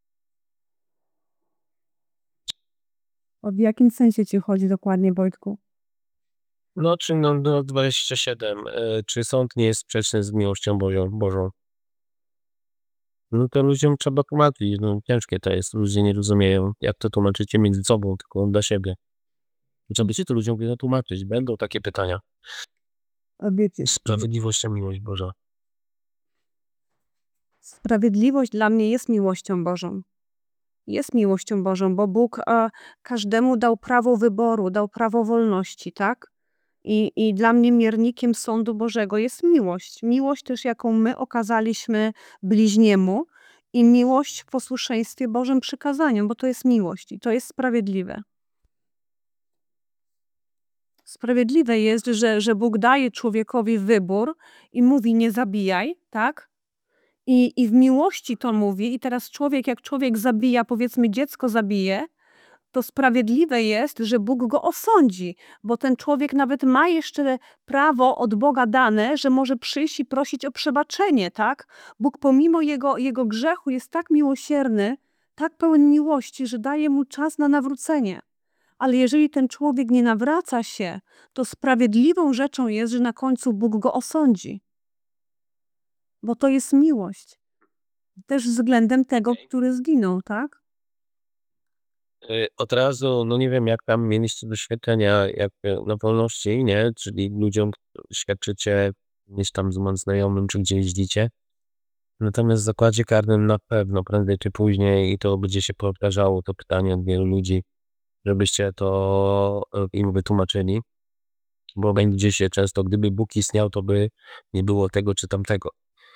O, w jakim sensie ci chodzi dokładnie, Wojtku? No, czy no, no dwadzieścia siedem, e, czy sąd nie jest sprzeczny z miłością Bożą? Bożą? No to ludziom trzeba tłumaczyć, no ciężkie to jest, ludzie nie rozumieją, jak to tłumaczycie między sobą, tylko dla siebie. Trzeba się to ludziom tłumaczyć, będą takie pytania. A wiecie, Sprawiedliwość a miłość Boża. sprawiedliwość dla mnie jest miłością Bożą. Jest miłością Bożą, bo Bóg a, każdemu dał prawo wyboru, dał prawo wolności, tak? I, I dla mnie miernikiem sądu Bożego jest miłość. Miłość też, jaką my okazaliśmy bliźniemu i miłość w posłuszeństwie Bożym przykazaniom, bo to jest miłość i to jest sprawiedliwe. Sprawiedliwe jest, że, że Bóg daje człowiekowi wybór i mówi nie zabijaj, tak? I, I w miłości to mówi i teraz człowiek, jak człowiek zabija, powiedzmy dziecko zabije, to sprawiedliwe jest, że Bóg go osądzi, bo ten człowiek nawet ma jeszcze prawo od Boga dane, że może przyjść i prosić o przebaczenie, tak? Bóg pomimo jego, jego grzechu jest tak miłosierny, tak pełen miłości, że daje mu czas na nawrócenie. Ale jeżeli ten człowiek nie nawraca się, to sprawiedliwą rzeczą jest, że na końcu Bóg go osądzi. Bo to jest miłość. Też względem tego, który zginął, tak? Y, Od razu, no nie wiem jak tam mieliście doświadczenia jak y, na wolności, nie? Czyli ludziom świadczycie gdzieś tam z moim znajomym, czy gdzie jeździcie. Natomiast w zakładzie karnym na pewno prędzej czy później i to będzie się powtarzało to pytanie od wielu ludzi, żebyście to y, im wytłumaczyli, bo będzie się często, gdyby Bóg istniał, to by nie było tego czy tamtego.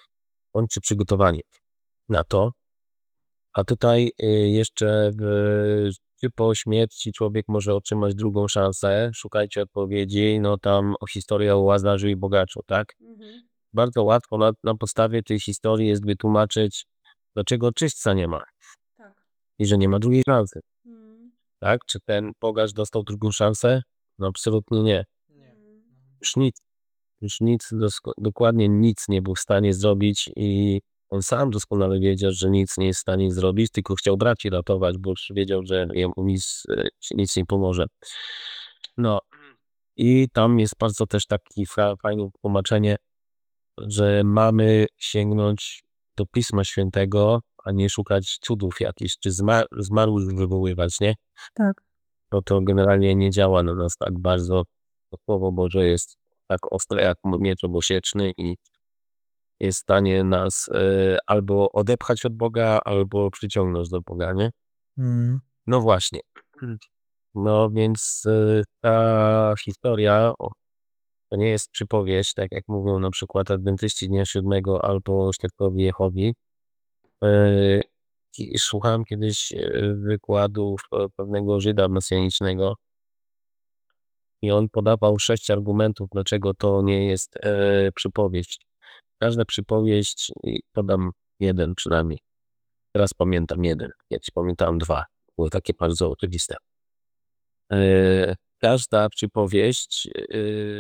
bądźcie przygotowani na to. A tutaj y, jeszcze w, czy po śmierci człowiek może otrzymać drugą szansę. Szukajcie odpowiedzi, no tam o historię o Łazarzu i bogaczu, tak? Mhm. Bardzo łatwo na, na podstawie tej historii jest wytłumaczyć, dlaczego czyśćca nie ma Tak. i że nie ma drugiej szansy, Mm. tak? Czy ten bogacz dostał drugą szansę? No absolutnie nie. Mm. Już nic, już nic, dosko- dokładnie nic nie był w stanie zrobić i on sam doskonale wiedział, że nic nie jest w stanie zrobić, tylko chciał braci ratować, bo już wiedział, że jemu nic, e, nic nie pomoże. No i tam jest bardzo też taki fa- fajne tłumaczenie, że mamy sięgnąć do Pisma Świętego, a nie szukać cudów jakichś, czy zma- zmarłych wywoływać, nie? Tak. No to generalnie nie działa na nas tak bardzo. To Słowo Boże jest tak ostre jak miecz obosieczny i jest w stanie nas e, albo odepchać od Boga, albo przyciągnąć do Boga, nie? Mm. No właśnie. No więc e, ta historia o, to nie jest przypowieść, tak jak mówią na przykład adwentyści Dnia Siódmego albo Świadkowie Jehowi. E, i Słuchałem kiedyś e, wykładów e, pewnego Żyda mesjanicznego i on podawał sześć argumentów, dlaczego to nie jest e, przypowieść. Każda przypowieść, i podam jeden przynajmniej. Teraz pamiętam jeden, kiedyś pamiętałem dwa. Były takie bardzo oczywiste. E, każda przypowieść e,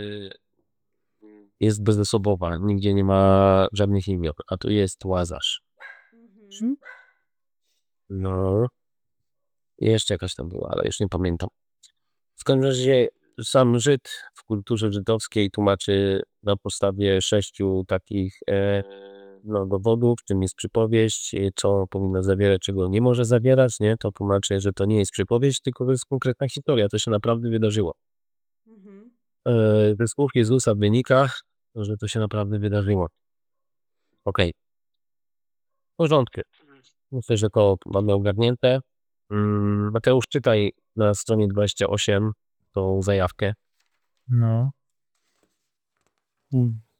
jest bezosobowa, nigdzie nie ma żadnych imion, a tu jest Łazarz. Mhm. No, i jeszcze jakaś tam była, ale już nie pamiętam. W każdym razie sam Żyd w kulturze żydowskiej tłumaczy na podstawie sześciu takich e, no, dowodów, czym jest przypowieść, e, co powinna zawierać, czego nie może zawierać, nie? To tłumaczy, że to nie jest przypowieść, tylko to jest konkretna historia, to się naprawdę wydarzyło. Mhm. E, ze słów Jezusa wynika, że to się naprawdę wydarzyło. Okej, w porządku. Myślę, że to mamy ogarnięte. Mm, Mateusz, czytaj na stronie dwudziestej ósmej tą zajawkę. No. Mm.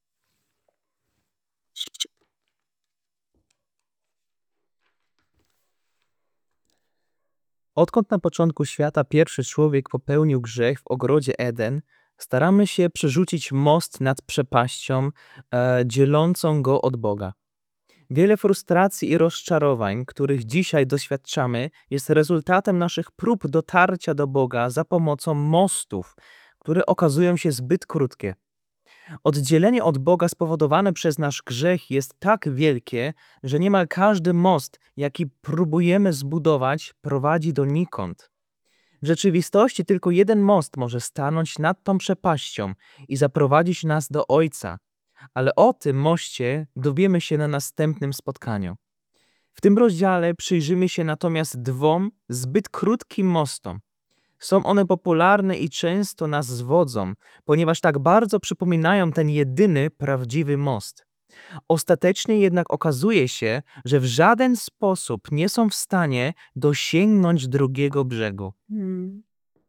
Odkąd na początku świata pierwszy człowiek popełnił grzech w ogrodzie Eden, staramy się przerzucić most nad przepaścią e, dzielącą go od Boga. Wiele frustracji i rozczarowań, których dzisiaj doświadczamy, jest rezultatem naszych prób dotarcia do Boga za pomocą mostów, które okazują się zbyt krótkie. Oddzielenie od Boga spowodowane przez nasz grzech jest tak wielkie, że niemal każdy most, jaki próbujemy zbudować, prowadzi donikąd. W rzeczywistości tylko jeden most może stanąć nad tą przepaścią i zaprowadzić nas do Ojca, ale o tym moście dowiemy się na następnym spotkaniu. W tym rozdziale przyjrzymy się natomiast dwom zbyt krótkim mostom. Są one popularne i często nas zwodzą, ponieważ tak bardzo przypominają ten jedyny prawdziwy most. Ostatecznie jednak okazuje się, że w żaden sposób nie są w stanie dosięgnąć drugiego brzegu. Mm.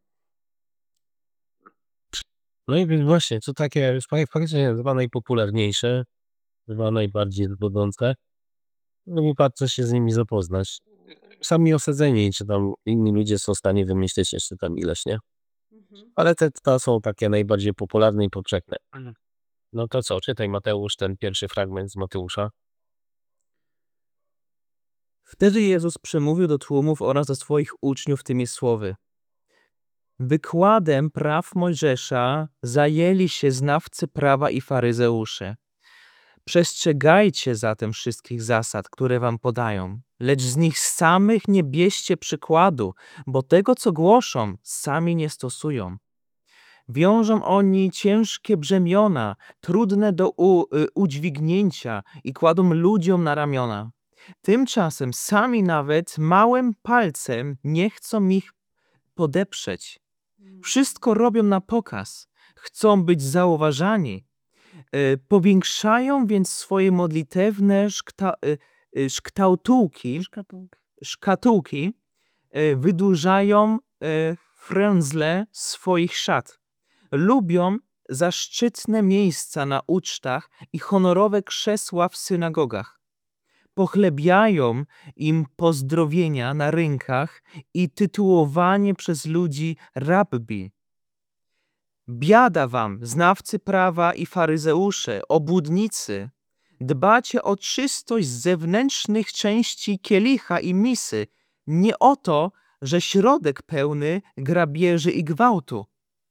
No i więc właśnie, co takie już fak- faktycznie chyba najpopularniejsze, chyba najbardziej zwodzące. No i warto się z nimi zapoznać. Sami osadzeni, czy tam inni ludzie są w stanie wymyśleć jeszcze tam ileś, nie? Mhm. Ale te, te są takie najbardziej popularne i powszechne. No to co, czytaj Mateusz, ten pierwszy fragment z Mateusza. Wtedy Jezus przemówił do tłumów oraz do swoich uczniów tymi słowy. Wykładem praw Mojżesza zajęli się znawcy prawa i faryzeusze. Przestrzegajcie zatem wszystkich zasad, które wam podają, lecz z nich samych nie bierzcie przykładu, bo tego, co głoszą, sami nie stosują. Wiążą oni ciężkie brzemiona, trudne do u, y, udźwignięcia i kładą ludziom na ramiona. Tymczasem sami nawet małym palcem nie chcą ich podeprzeć. Wszystko robią na pokaz, chcą być zauważani. E, Powiększają więc swoje modlitewne szkta, e, e, szkatułki, Szkatułki. szkatułki, e, wydłużają e, frędzle swoich szat. Lubią zaszczytne miejsca na ucztach i honorowe krzesła w synagogach. Pochlebiają im pozdrowienia na rynkach i tytułowanie przez ludzi rabbi. Biada wam, znawcy prawa i faryzeusze, obłudnicy! Dbacie o czystość zewnętrznych części kielicha i misy, nie o to, że środek pełny grabieży i gwałtu.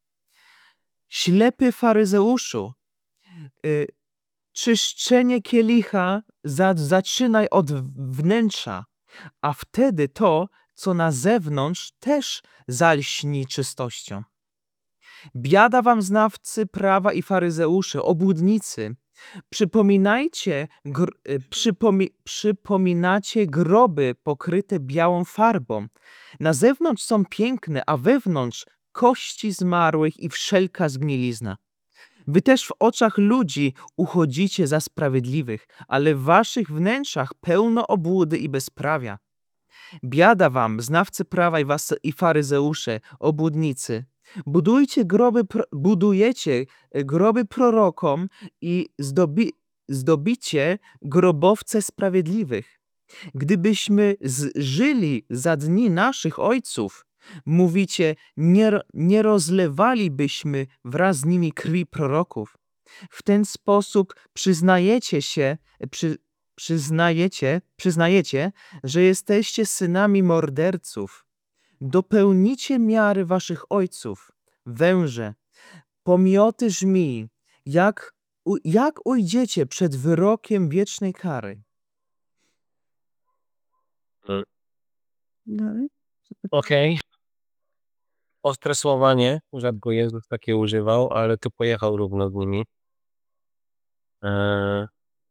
Ślepy faryzeuszu, y, czyszczenie kielicha za, zaczynaj od wnętrza, a wtedy to, co na zewnątrz, też zalśni czystością. Biada wam, znawcy prawa i faryzeusze, obłudnicy! Przypominajcie, gr, y, przypomi, przypominacie groby pokryte białą farbą. Na zewnątrz są piękne, a wewnątrz kości zmarłych i wszelka zgnilizna. Wy też w oczach ludzi uchodzicie za sprawiedliwych, ale w waszych wnętrzach pełno obłudy i bezprawia. Biada wam, znawcy prawa i, was, i faryzeusze, obłudnicy! Budujcie groby, pro, budujecie groby prorokom i zdobi, zdobicie grobowce sprawiedliwych. Gdybyśmy z, żyli za dni naszych ojców, mówicie, nie, nie rozlewalibyśmy wraz z nimi krwi proroków. W ten sposób przyznajecie się, przy, przyznajecie, przyznajecie, że jesteście synami morderców. Dopełnicie miary waszych ojców, węże, pomioty żmij, jak, u, jak ujdziecie przed wyrokiem wiecznej kary. Dalej. Okej. Ostre słowa nie, rzadko Jezus takie używał, ale tu pojechał równo z nimi. Eee,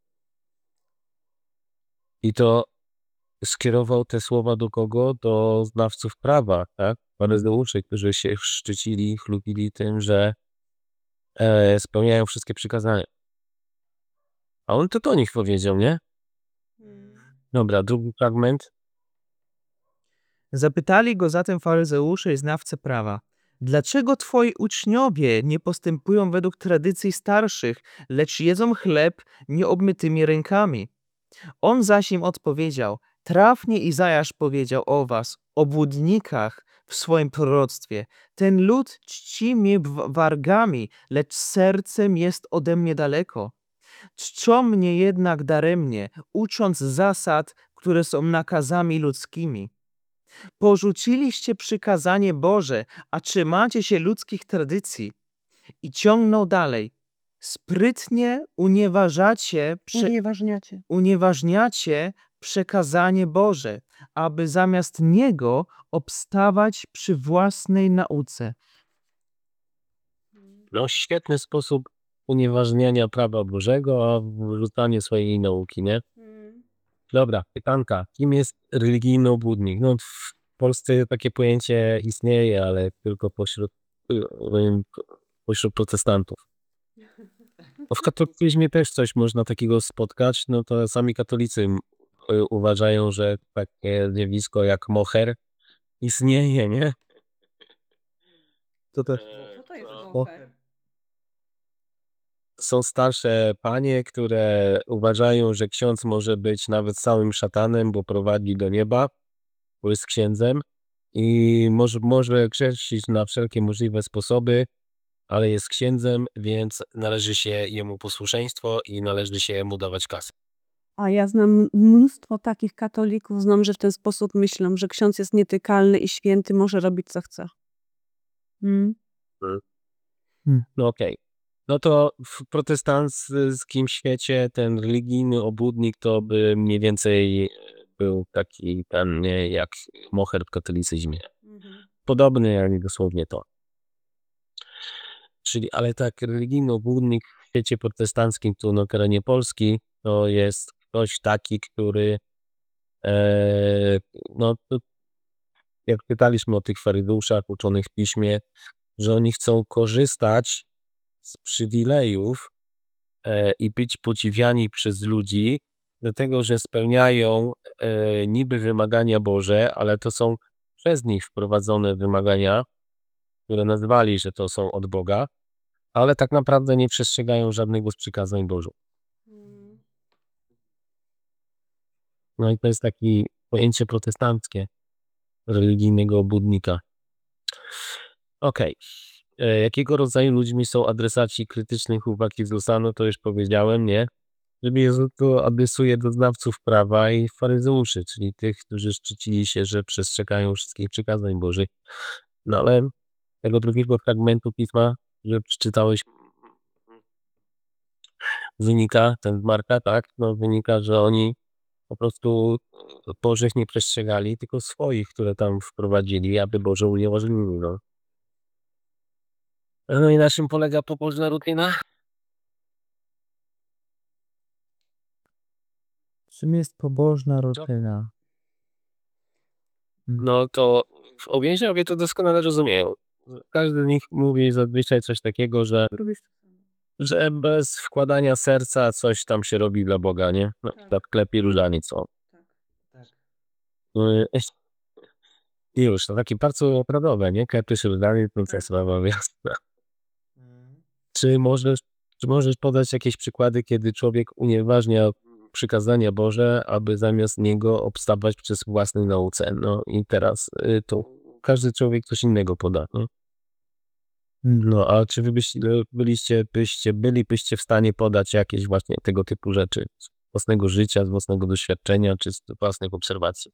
I to skierował te słowa do kogo? Do znawców prawa, tak? Faryzeuszy, którzy się szczycili, chlubili tym, że e, spełniają wszystkie przykazania. A on to do nich powiedział, nie? Dobra, drugi fragment. Zapytali go zatem faryzeusze i znawcy prawa: dlaczego twoi uczniowie nie postępują według tradycji starszych, lecz jedzą chleb nieobmytymi rękami? On zaś im odpowiedział: trafnie Izajasz powiedział o was, obłudnikach, w swoim proroctwie. Ten lud czci mnie w- wargami, lecz sercem jest ode mnie daleko. Czczą mnie jednak daremnie, ucząc zasad, które są nakazami ludzkimi. Porzuciliście przykazanie Boże, a trzymacie się ludzkich tradycji. I ciągnął dalej. Sprytnie unieważacie, prze, Unieważniacie. unieważniacie przekazanie Boże, aby zamiast niego obstawać przy własnej nauce. No, świetny sposób unieważniania prawa Bożego, a wrzucanie swojej nauki, nie? Dobra, pytanka. Kim jest religijny obłudnik? No, w Polsce takie pojęcie istnieje, ale tylko pośród, y, pośród protestantów. No, w katolicyzmie też coś można takiego spotkać, no to sami katolicy m, y, uważają, że takie zjawisko jak moher istnieje, nie? To też. Co to jest No. moher? Są starsze panie, które uważają, że ksiądz może być nawet całym szatanem, bo prowadzi do nieba, bo jest księdzem i może, może grzeszyć na wszelkie możliwe sposoby, ale jest księdzem, więc należy się jemu posłuszeństwo i należy się jemu dawać kasę. A ja znam mnóstwo takich katolików, znam, że w ten sposób myślą, że ksiądz jest nietykalny i święty, może robić co chce. Mm. No okej. No to w protestanckim świecie ten religijny obłudnik to by mniej więcej był taki ten, nie, jak moher w katolicyzmie. Podobny, jak nie dosłownie to. Czyli, ale tak, religijny obłudnik w świecie protestanckim tu na terenie Polski to jest ktoś taki, który e, no to jak pytaliśmy o tych faryzeuszach uczonych w piśmie, że oni chcą korzystać z przywilejów e, i być podziwiani przez ludzi, dlatego że spełniają e, niby wymagania Boże, ale to są przez nich wprowadzone wymagania, które nazwali, że to są od Boga. ale tak naprawdę nie przestrzegają żadnego z przykazań Bożych. No i to jest takie pojęcie protestanckie religijnego obłudnika. Okej. E, Jakiego rodzaju ludźmi są adresaci krytycznych uwag Jezusa? No to już powiedziałem, nie? Żeby Jezus to adresuje do znawców prawa i faryzeuszy, czyli tych, którzy szczycili się, że przestrzegają wszystkich przykazań Bożych. No ale tego drugiego fragmentu pisma, że przeczytałeś, wynika, ten z Marka, tak? No wynika, że oni po prostu Bożych nie przestrzegali, tylko swoich, które tam wprowadzili, aby Boże uniemożliwili, no. No i na czym polega pobożna rutyna? Czym jest pobożna rutyna? Mm. No to w więźniowie to doskonale rozumieją. Każdy z nich mówi zazwyczaj coś takiego, że, Robisz to samo. że bez wkładania serca coś tam się robi dla Boga, nie? Na Tak. przykład klepie różaniec, o. Tak. Y, I już, to takie bardzo opradowe, nie? Klepiesz różaniec, no to jest sprawa jasna. Czy możesz, czy możesz podać jakieś przykłady, kiedy człowiek unieważnia przykazania Boże, aby zamiast niego obstawać przez własnej nauce? No i teraz y, to każdy człowiek coś innego poda. No, no a czy wy byście, byliście, byście, bylibyście w stanie podać jakieś właśnie tego typu rzeczy z własnego życia, z własnego doświadczenia, czy z własnych obserwacji?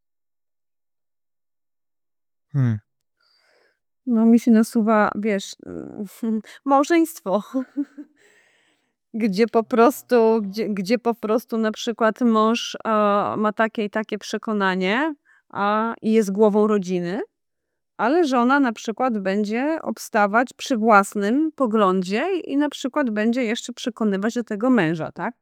Hmm. No mi się nasuwa, wiesz, małżeństwo. Gdzie po prostu, gdzie, gdzie po prostu na przykład mąż e, ma takie i takie przekonanie a, i jest głową rodziny, ale żona na przykład będzie obstawać przy własnym poglądzie i na przykład będzie jeszcze przekonywać do tego męża, tak?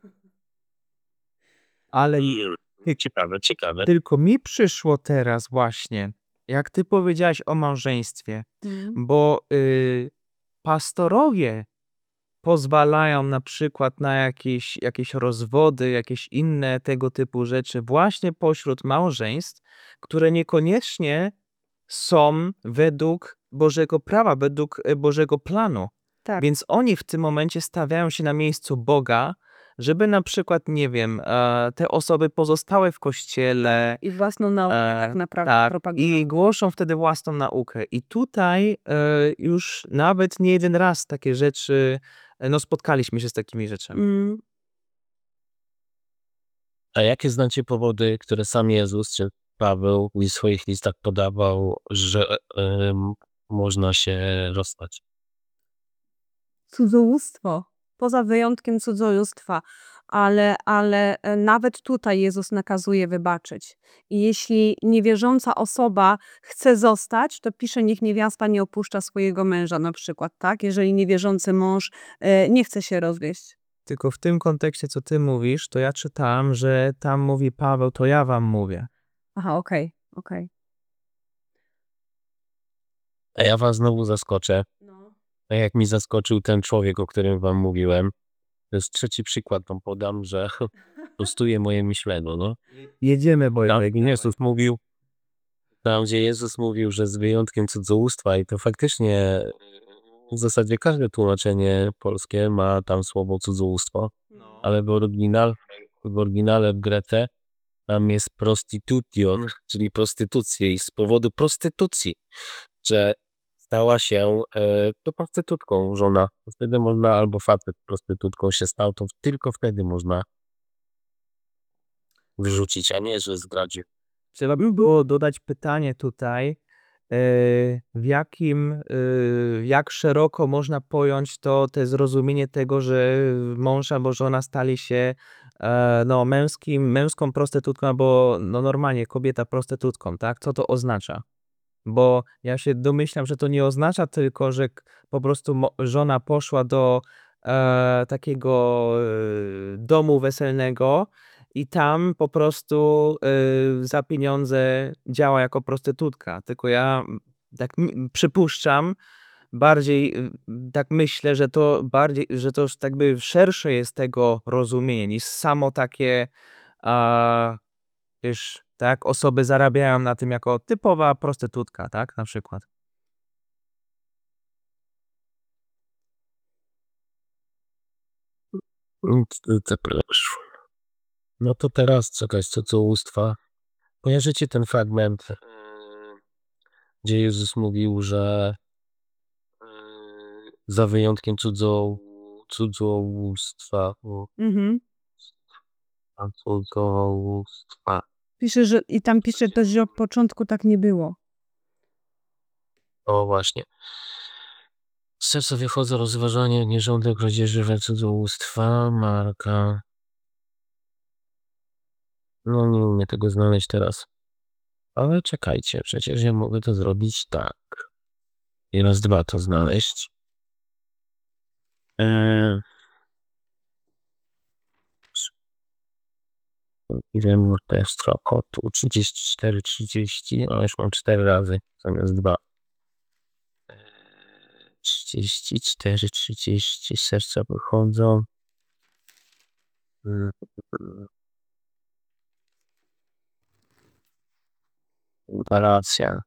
Ale Ciekawe, ciekawe. tylko mi przyszło teraz właśnie, jak ty powiedziałaś o małżeństwie, bo y, pastorowie pozwalają na przykład na jakieś, jakieś rozwody, jakieś inne tego typu rzeczy właśnie pośród małżeństw, które niekoniecznie są według Bożego prawa, według e, Bożego planu. Tak. Więc oni w tym momencie stawiają się na miejscu Boga, żeby na przykład, nie wiem, e, te osoby pozostały w kościele, I własną naukę e, tak naprawdę tak, propagować. i głoszą wtedy własną naukę. I tutaj e, już nawet nie jeden raz takie rzeczy, e, no spotkaliśmy się z takimi rzeczami. Mm. A jakie znacie powody, które sam Jezus czy Paweł w swoich listach podawał, że em, można się rozstać? Cudzołóstwo. Poza wyjątkiem cudzołóstwa, ale, ale e, nawet tutaj Jezus nakazuje wybaczyć. I jeśli niewierząca osoba chce zostać, to pisze, niech niewiasta nie opuszcza swojego męża na przykład, tak? Jeżeli niewierzący mąż e, nie chce się rozwieść. Tylko w tym kontekście, co ty mówisz, to ja czytałem, że tam mówi Paweł, to ja wam mówię. Aha, okej, okej. A ja was znowu zaskoczę, No. tak jak mi zaskoczył ten człowiek, o którym wam mówiłem. To jest trzeci przykład, wam podam, że prostuje moje myślenie, no. Jedziemy, bo Tam, gdzie Jezus mówił, tam, gdzie Jezus mówił, że z wyjątkiem cudzołóstwa, i to faktycznie w zasadzie każde tłumaczenie polskie ma tam słowo cudzołóstwo, ale w oryginale, w oryginale w grece tam jest prostitution, czyli prostytucję, i z powodu prostytucji, że stała się e, to prostytutką żona. Wtedy można, albo facet prostytutką się stał, to tylko wtedy można wyrzucić, a nie, że zdradził. Trzeba by było dodać pytanie tutaj, e, w jakim, e, jak szeroko można pojąć to, te zrozumienie tego, że mąż albo żona stali się e, no, męskim, męską prostytutką, albo no, normalnie kobieta prostytutką, tak? Co to oznacza? Bo ja się domyślam, że to nie oznacza tylko, że k- po prostu mo- żona poszła do e, takiego e, domu weselnego i tam po prostu e, za pieniądze działa jako prostytutka. Tylko ja mm, tak m- przypuszczam, bardziej y, tak myślę, że to bardziej, że to tak by szersze jest tego rozumienie niż samo takie a, wiesz, tak, osoby zarabiają na tym jako typowa prostytutka, tak, na przykład. No to teraz czekać cudzołóstwa. Kojarzycie ten fragment, gdzie Jezus mówił, że za wyjątkiem cudzo, cudzołóstwa, Mhm. cudzołóstwa. Pisze, że i tam pisze też, że od początku tak nie było. O właśnie. Z serca wychodzą rozważanie nierządek, kradzieży, we cudzołóstwa, Marka. No nie umiem tego znaleźć teraz. Ale czekajcie, przecież ja mogę to zrobić tak. I raz, dwa to znaleźć. Eee... Ile mu to jest tu trzydzieści cztery, trzydzieści, ale już mam cztery razy zamiast dwa. trzydzieści cztery, trzydzieści, serca wychodzą. Racja.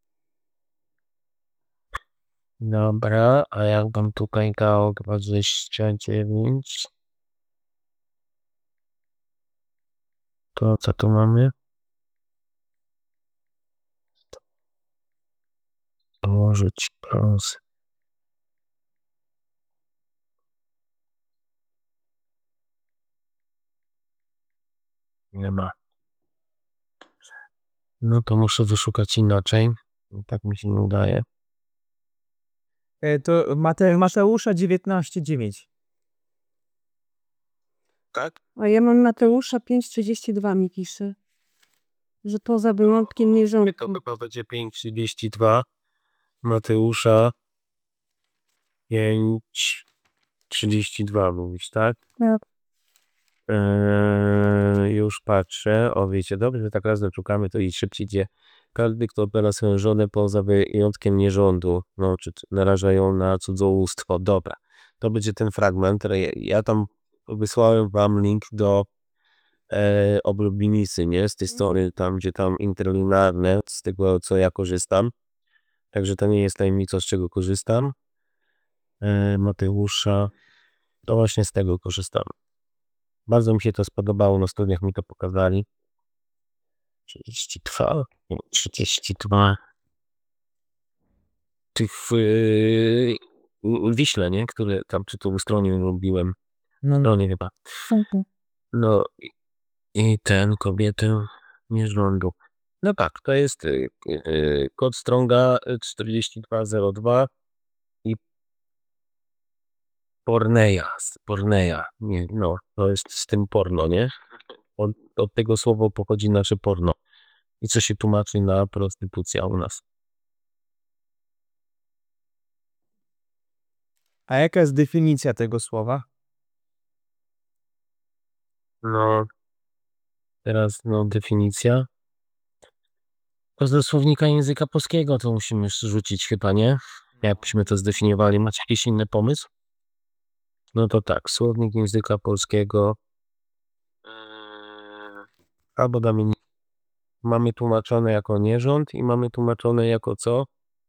Dobra, a jakbym tutaj dał dwadzieścia dziewięć, to co tu mamy? Dołożyć plus. Nie ma. No to muszę wyszukać inaczej. Tak mi się nie udaje. E, to Mate, Mateusza dziewiętnaście dziewięć. Tak? A ja mam Mateusza pięć trzydzieści dwa mi pisze. Że to za wyjątkiem To nierządku. chyba będzie pięć trzydzieści dwa. Mateusza pięć trzydzieści dwa mówisz, tak? Tak. Eee, już patrzę. O, wiecie, dobrze, że tak raz doszukamy, to i szybciej idzie. Każdy, kto opiera swoją żonę poza wyjątkiem nierządu, no, czy czy naraża ją na cudzołóstwo. Dobra, to będzie ten fragment. Ja, ja tam wysłałem wam link do e, oblubienisy, nie? Z tej strony, tam gdzie tam interlinearne, z tego, co ja korzystam. Także to nie jest tajemnica, z czego korzystam. E, Mateusza, to właśnie z tego korzystam. Bardzo mi się to spodobało, na studiach mi to pokazali. trzydzieści dwa, trzydzieści dwa. Tych w yy, Wiśle, nie? Które tam czy to w stronie lubiłem. No, no. Stronie chyba. No i- i ten kobietę nierządu. No tak, to jest yy, yy, kod Stronga czterdzieści dwa zero dwa i Porneia. Porneia. Nie, no, to jest z tym porno, nie? Od, od tego słowa pochodzi nasze porno. I co się tłumaczy na prostytucja u nas. A jaka jest definicja tego słowa? No, teraz no definicja. To z słownika języka polskiego to musimy rzucić chyba, nie? Jakbyśmy to zdefiniowali. Macie jakiś inny pomysł? No to tak, słownik języka polskiego. Albo damy, mamy tłumaczone jako nierząd i mamy tłumaczone jako co?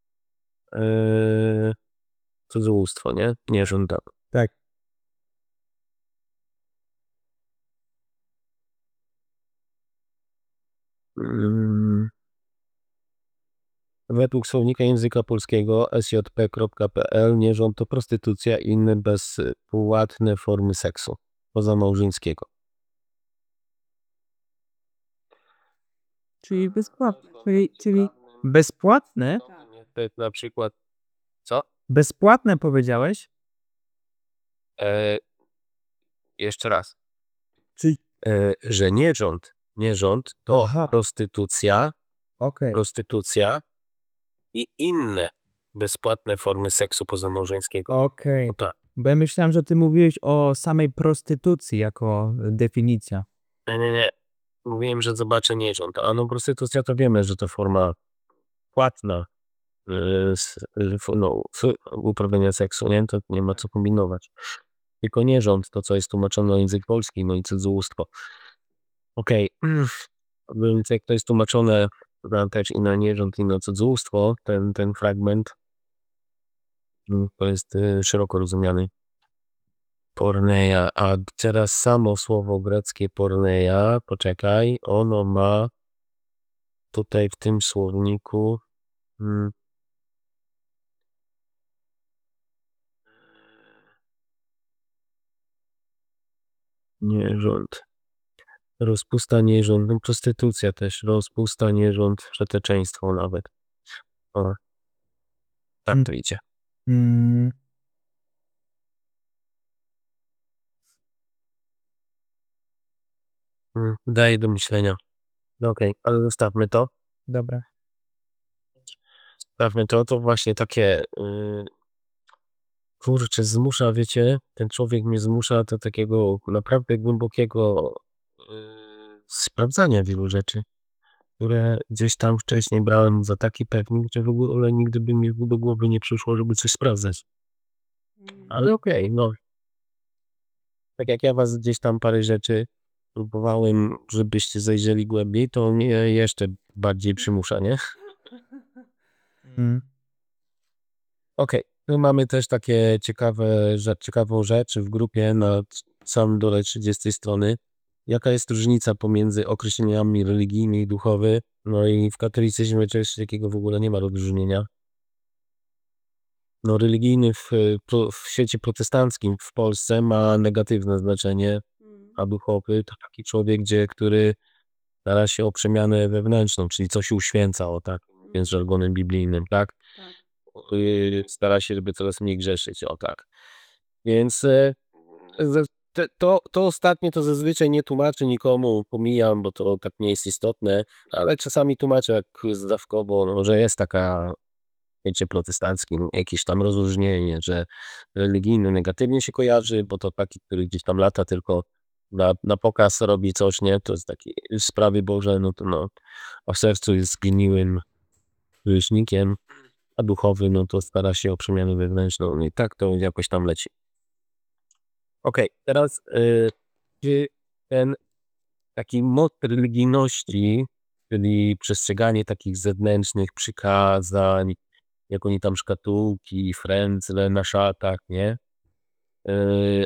Eee, cudzołóstwo, nie? Nierząd, tak. Tak. Mm. Według słownika języka polskiego s j p kropka p l nierząd to prostytucja i inne bezpłatne formy seksu pozamałżeńskiego. Czyli bezpłatne. Czyli, czyli Bezpłatne? To jest na przykład co? Bezpłatne powiedziałeś? E, jeszcze raz. Czyli... E, że nierząd, nierząd to Aha. prostytucja, Okej. prostytucja i inne bezpłatne formy seksu pozamałżeńskiego. Okej. No tak. Bo ja myślałem, że ty mówiłeś o samej prostytucji jako definicja. Nie, nie, nie. Mówiłem, że zobaczę nierząd. A no prostytucja to wiemy, że to forma płatna y, s- y, f- no, f- uprawiania seksu, nie? To nie ma co kombinować. Tylko nierząd, to co jest tłumaczone na język polski, no i cudzołóstwo. Okej. Więc jak to jest tłumaczone na też i na nierząd, i na cudzołóstwo, ten, ten fragment mm, to jest y, szeroko rozumiany. Porneia, a teraz samo słowo greckie porneia, poczekaj, ono ma tutaj w tym słowniku mm, nierząd. Rozpusta, nierząd, no prostytucja też, rozpusta, nierząd, przeteczeństwo nawet. O, tak to idzie. Mm, Mm, daje do myślenia. No okej, ale zostawmy to. dobra. Zostawmy to, to właśnie takie yy, kurczę, zmusza, wiecie, ten człowiek mnie zmusza do takiego naprawdę głębokiego yy, sprawdzania wielu rzeczy, które gdzieś tam wcześniej brałem za taki pewnik, że w ogóle nigdy by mi do głowy nie przyszło, żeby coś sprawdzać. Ale okej, no. Tak jak ja was gdzieś tam parę rzeczy próbowałem, żebyście zajrzeli głębiej, to mnie jeszcze bardziej przymusza, nie? Mm, Okej, tu mamy też takie ciekawe, że, ciekawą rzecz w grupie na samym dole trzydziestej strony. Jaka jest różnica pomiędzy określeniami religijny i duchowy? No i w katolicyzmie czegoś takiego w ogóle nie ma rozróżnienia. No religijny w, pro- w świecie protestanckim w Polsce ma negatywne znaczenie, a duchowy to taki człowiek, gdzie, który stara się o przemianę wewnętrzną, czyli coś uświęca, o tak, więc żargonem biblijnym, tak? Tak. y, stara się, żeby coraz mniej grzeszyć, o tak. Więc e, ze- te- to, to ostatnie to zazwyczaj nie tłumaczę nikomu, pomijam, bo to tak nie jest istotne, ale czasami tłumaczę jak zdawkowo, no, że jest taka w świecie protestanckim jakieś tam rozróżnienie, że religijny negatywnie się kojarzy, bo to taki, który gdzieś tam lata tylko na, na pokaz robi coś, nie? To jest taki sprawy Boże, no to no, a w sercu jest zgniłym grzesznikiem, a duchowy, no to stara się o przemianę wewnętrzną. No i tak to jakoś tam leci. Okej, teraz y, czy ten taki most religijności, czyli przestrzeganie takich zewnętrznych przykazań, jak oni tam szkatułki, frędzle na szatach, nie? Y,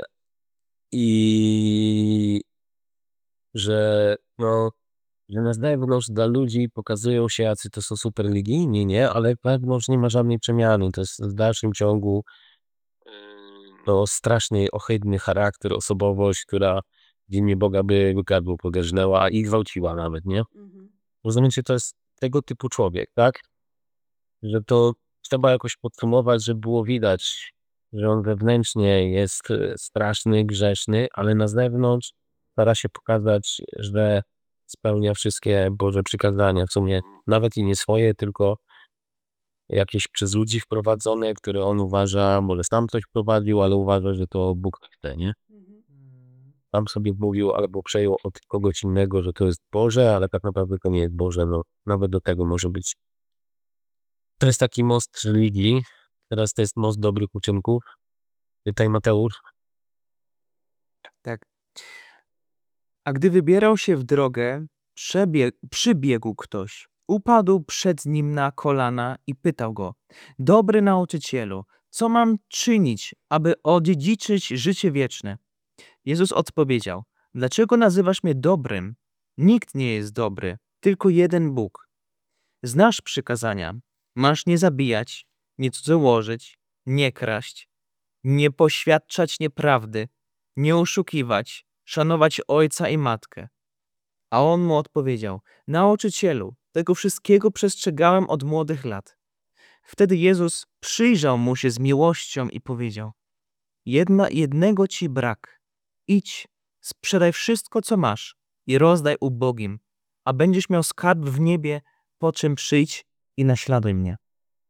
I że no, że na zewnątrz dla ludzi pokazują się, jacy to są super religijni, nie? Ale wewnątrz nie ma żadnej przemiany. To jest w dalszym ciągu no, strasznie ohydny charakter, osobowość, która w imię Boga by gardło pogarznęła i gwałciła nawet, nie? Rozumiecie, to jest tego typu człowiek, tak? Że to trzeba jakoś podsumować, żeby było widać, że on wewnętrznie jest e, straszny, grzeszny, ale na zewnątrz stara się pokazać, że spełnia wszystkie Boże przykazania, w sumie nawet i nie swoje, tylko jakieś przez ludzi wprowadzone, które on uważa, może sam coś wprowadził, ale uważa, że to Bóg chce, nie? Tam sobie mówił albo przejął od kogoś innego, że to jest Boże, ale tak naprawdę to nie jest Boże, no nawet do tego może być. To jest taki most religii, teraz to jest most dobrych uczynków. Pytaj Mateusz. tak. A gdy wybierał się w drogę, przebie- przybiegł ktoś, upadł przed nim na kolana i pytał go: Dobry nauczycielu, co mam czynić, aby odziedziczyć życie wieczne? Jezus odpowiedział: Dlaczego nazywasz mnie dobrym? Nikt nie jest dobry, tylko jeden Bóg. Znasz przykazania: masz nie zabijać, nie cudzołożyć, nie kraść, nie poświadczać nieprawdy, nie oszukiwać, szanować ojca i matkę. A on mu odpowiedział: Nauczycielu, tego wszystkiego przestrzegałem od młodych lat. Wtedy Jezus przyjrzał mu się z miłością i powiedział: Jedna, jednego ci brak. Idź, sprzedaj wszystko, co masz i rozdaj ubogim, a będziesz miał skarb w niebie, po czym przyjdź i naśladuj mnie.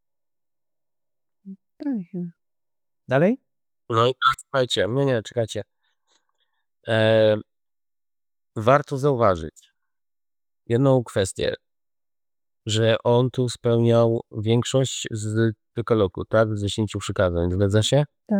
Dalej? No i słuchajcie, nie, nie, czekajcie. E, warto zauważyć jedną kwestię, że on tu spełniał większość z dekalogu, tak? Z dziesięciu przykazań, zgadza się? Tak.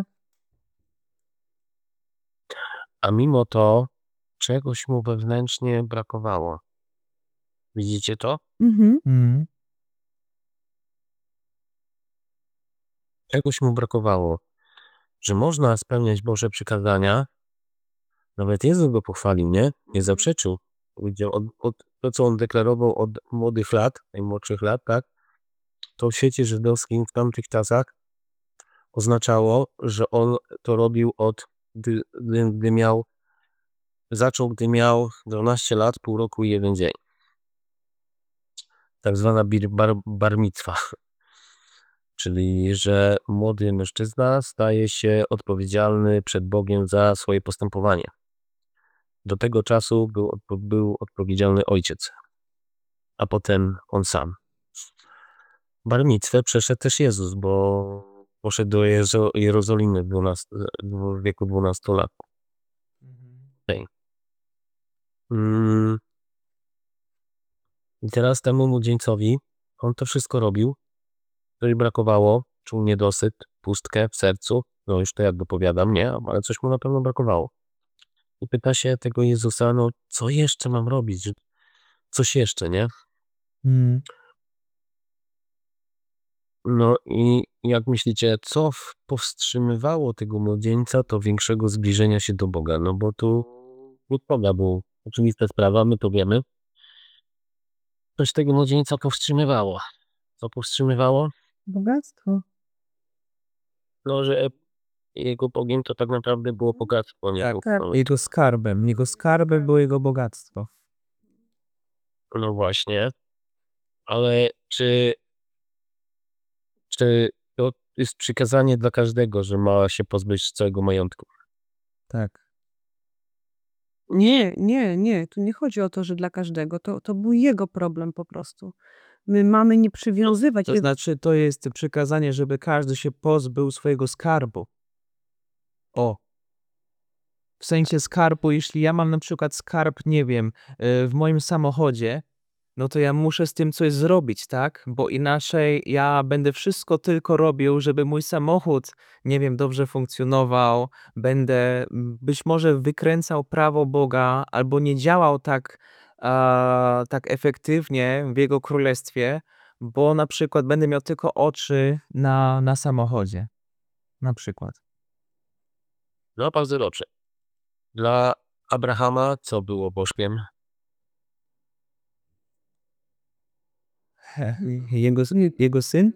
A mimo to czegoś mu wewnętrznie brakowało. Widzicie to? Mhm. Mm. Czegoś mu brakowało. że można spełniać Boże przykazania. Nawet Jezus go pochwalił, nie? Nie zaprzeczył. Powiedział, od, od, to, co on deklarował od młodych lat, najmłodszych lat, tak? To w świecie żydowskim w tamtych czasach oznaczało, że on to robił od, gdy, gdy, gdy miał, zaczął, gdy miał dwanaście lat, pół roku i jeden dzień. Tak zwana bir, bar, bar micwa. Czyli, że młody mężczyzna staje się odpowiedzialny przed Bogiem za swoje postępowanie. Do tego czasu był, odpo- był odpowiedzialny ojciec, a potem on sam. Bar micwę przeszedł też Jezus, bo poszedł do Jezo- Jerozolimy w, dwunastu, w wieku dwunastu lat. Okej. Mm. I teraz temu młodzieńcowi, on to wszystko robił, coś brakowało, czuł niedosyt, pustkę w sercu, no już to ja dopowiadam, nie, ale coś mu na pewno brakowało. I pyta się tego Jezusa, no co jeszcze mam robić? Coś jeszcze, nie? Mm. No i jak myślicie, co w- powstrzymywało tego młodzieńca do większego zbliżenia się do Boga? No bo tu Bóg Boga był oczywista sprawa, my to wiemy. Coś tego młodzieńca powstrzymywało. Co powstrzymywało? Bogactwo. No, że jego Bogiem to tak naprawdę było bogactwo, nie? Tak, Bóg. tak. No, Jego skarbem. Jego skarbem było jego bogactwo. no właśnie. Ale czy, czy to jest przykazanie dla każdego, że ma się pozbyć całego majątku? Tak. Nie, nie, nie. Tu nie chodzi o to, że dla każdego. To, to był jego problem po prostu. My mamy nie przywiązywać. To znaczy, to jest przykazanie, żeby każdy się pozbył swojego skarbu. O. W sensie skarbu, jeśli ja mam na przykład skarb, nie wiem, y, w moim samochodzie, no to ja muszę z tym coś zrobić, tak? Bo inaczej ja będę wszystko tylko robił, żeby mój samochód, nie wiem, dobrze funkcjonował, będę mm, być może wykręcał prawo Boga albo nie działał tak, a, tak efektywnie w Jego królestwie, bo na przykład będę miał tylko oczy na, na samochodzie. Na przykład. No bardzo dobrze. Dla Abrahama co było bożkiem? Jego, jego syn?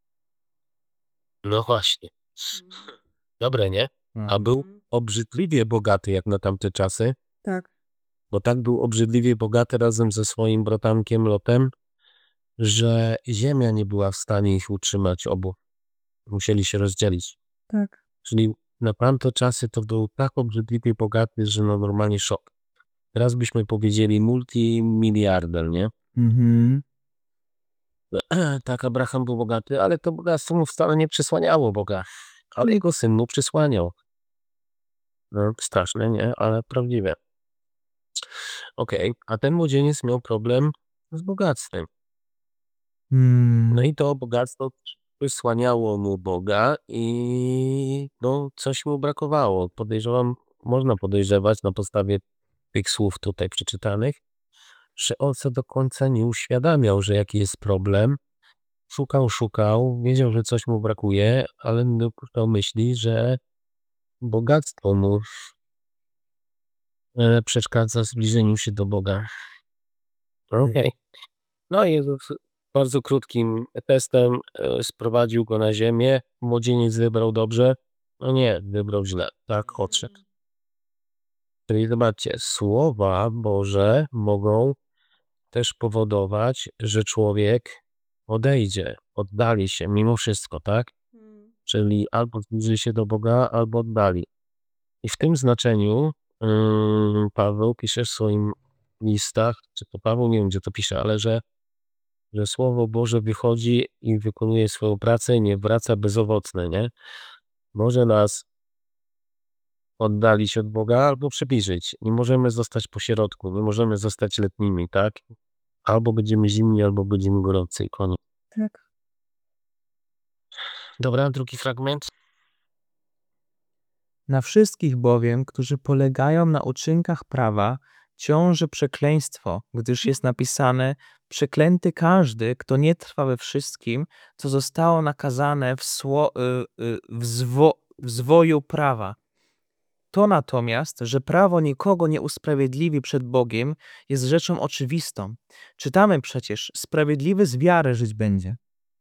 No właśnie. Dobre, nie? A był obrzydliwie bogaty jak na tamte czasy, Tak. bo tak był obrzydliwie bogaty razem ze swoim bratankiem Lotem, że ziemia nie była w stanie ich utrzymać obu. Musieli się rozdzielić. Tak. Czyli na tamte czasy to był tak obrzydliwie bogaty, że no normalnie szok. Teraz byśmy powiedzieli multimiliarder, nie? Mhm. Tak, Abraham był bogaty, ale to bogactwo mu wcale nie przysłaniało Boga. Ale jego syn mu przysłaniał. No, straszne, nie? Ale prawdziwe. Okej, a ten młodzieniec miał problem z bogactwem. Mm. No i to bogactwo przysłaniało mu Boga i no coś mu brakowało. Podejrzewam, można podejrzewać na podstawie tych słów tutaj przeczytanych, że on co do końca nie uświadamiał, że jaki jest problem. Szukał, szukał, wiedział, że coś mu brakuje, ale nie dopuszczał myśli, że bogactwo mu e, przeszkadza w zbliżeniu się do Boga. Okej. No i Jezus bardzo krótkim testem e, sprowadził go na ziemię. Młodzieniec wybrał dobrze. No nie, wybrał źle. Tak, odszedł. Czyli zobaczcie, słowa Boże mogą też powodować, że człowiek odejdzie, oddali się mimo wszystko, tak? Czyli albo zbliży się do Boga, albo oddali. I w tym znaczeniu ym, Paweł pisze w swoim listach, czy to Paweł, nie wiem gdzie to pisze, ale że, że Słowo Boże wychodzi i wykonuje swoją pracę i nie wraca bezowocne, nie? Może nas oddalić od Boga albo przybliżyć. Nie możemy zostać pośrodku, nie możemy zostać letnimi, tak? Albo będziemy zimni, albo będziemy gorący i koniec. Tak. Dobra, drugi fragment. Na wszystkich bowiem, którzy polegają na uczynkach prawa, ciąży przekleństwo, gdyż jest napisane: przeklęty każdy, kto nie trwa we wszystkim, co zostało nakazane w, sło, y, y, w, zwo, w zwoju prawa. To natomiast, że prawo nikogo nie usprawiedliwi przed Bogiem, jest rzeczą oczywistą. Czytamy przecież, sprawiedliwy z wiary żyć będzie.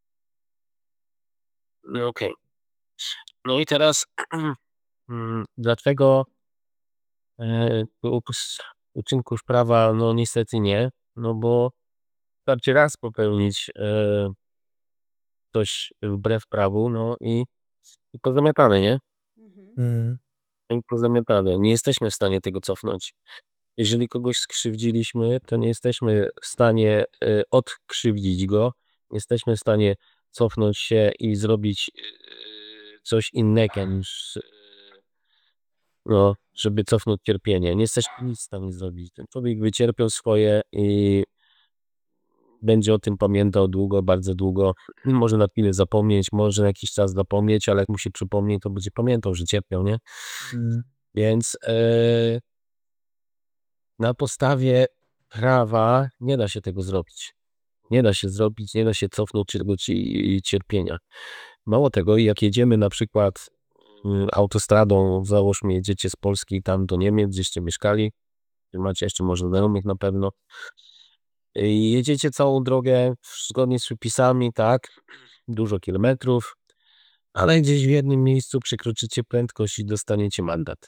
No okej. No i teraz mm, dlaczego e, ups- uczynków prawa, no niestety nie, no bo wystarczy raz popełnić e, coś wbrew prawu, no i, i pozamiatane, nie? Mm. I pozamiatane. Nie jesteśmy w stanie tego cofnąć. Jeżeli kogoś skrzywdziliśmy, to nie jesteśmy w stanie e, odkrzywdzić go, nie jesteśmy w stanie cofnąć się i zrobić e, coś innego niż e, no, żeby cofnąć cierpienie. Nie jesteśmy nic w stanie zrobić. Ten człowiek wycierpiał swoje i będzie o tym pamiętał długo, bardzo długo. Może na chwilę zapomnieć, może na jakiś czas zapomnieć, ale jak mu się przypomni, to będzie pamiętał, że cierpiał, nie? Mm. Więc e, na podstawie prawa nie da się tego zrobić. Nie da się zrobić, nie da się cofnąć tego ci- cierpienia. Mało tego, jak jedziemy na przykład mm, autostradą, załóżmy jedziecie z Polski tam do Niemiec, gdzieście mieszkali, macie jeszcze może znajomych na pewno, i jedziecie całą drogę zgodnie z przepisami, tak, dużo kilometrów, ale gdzieś w jednym miejscu przekroczycie prędkość i dostaniecie mandat.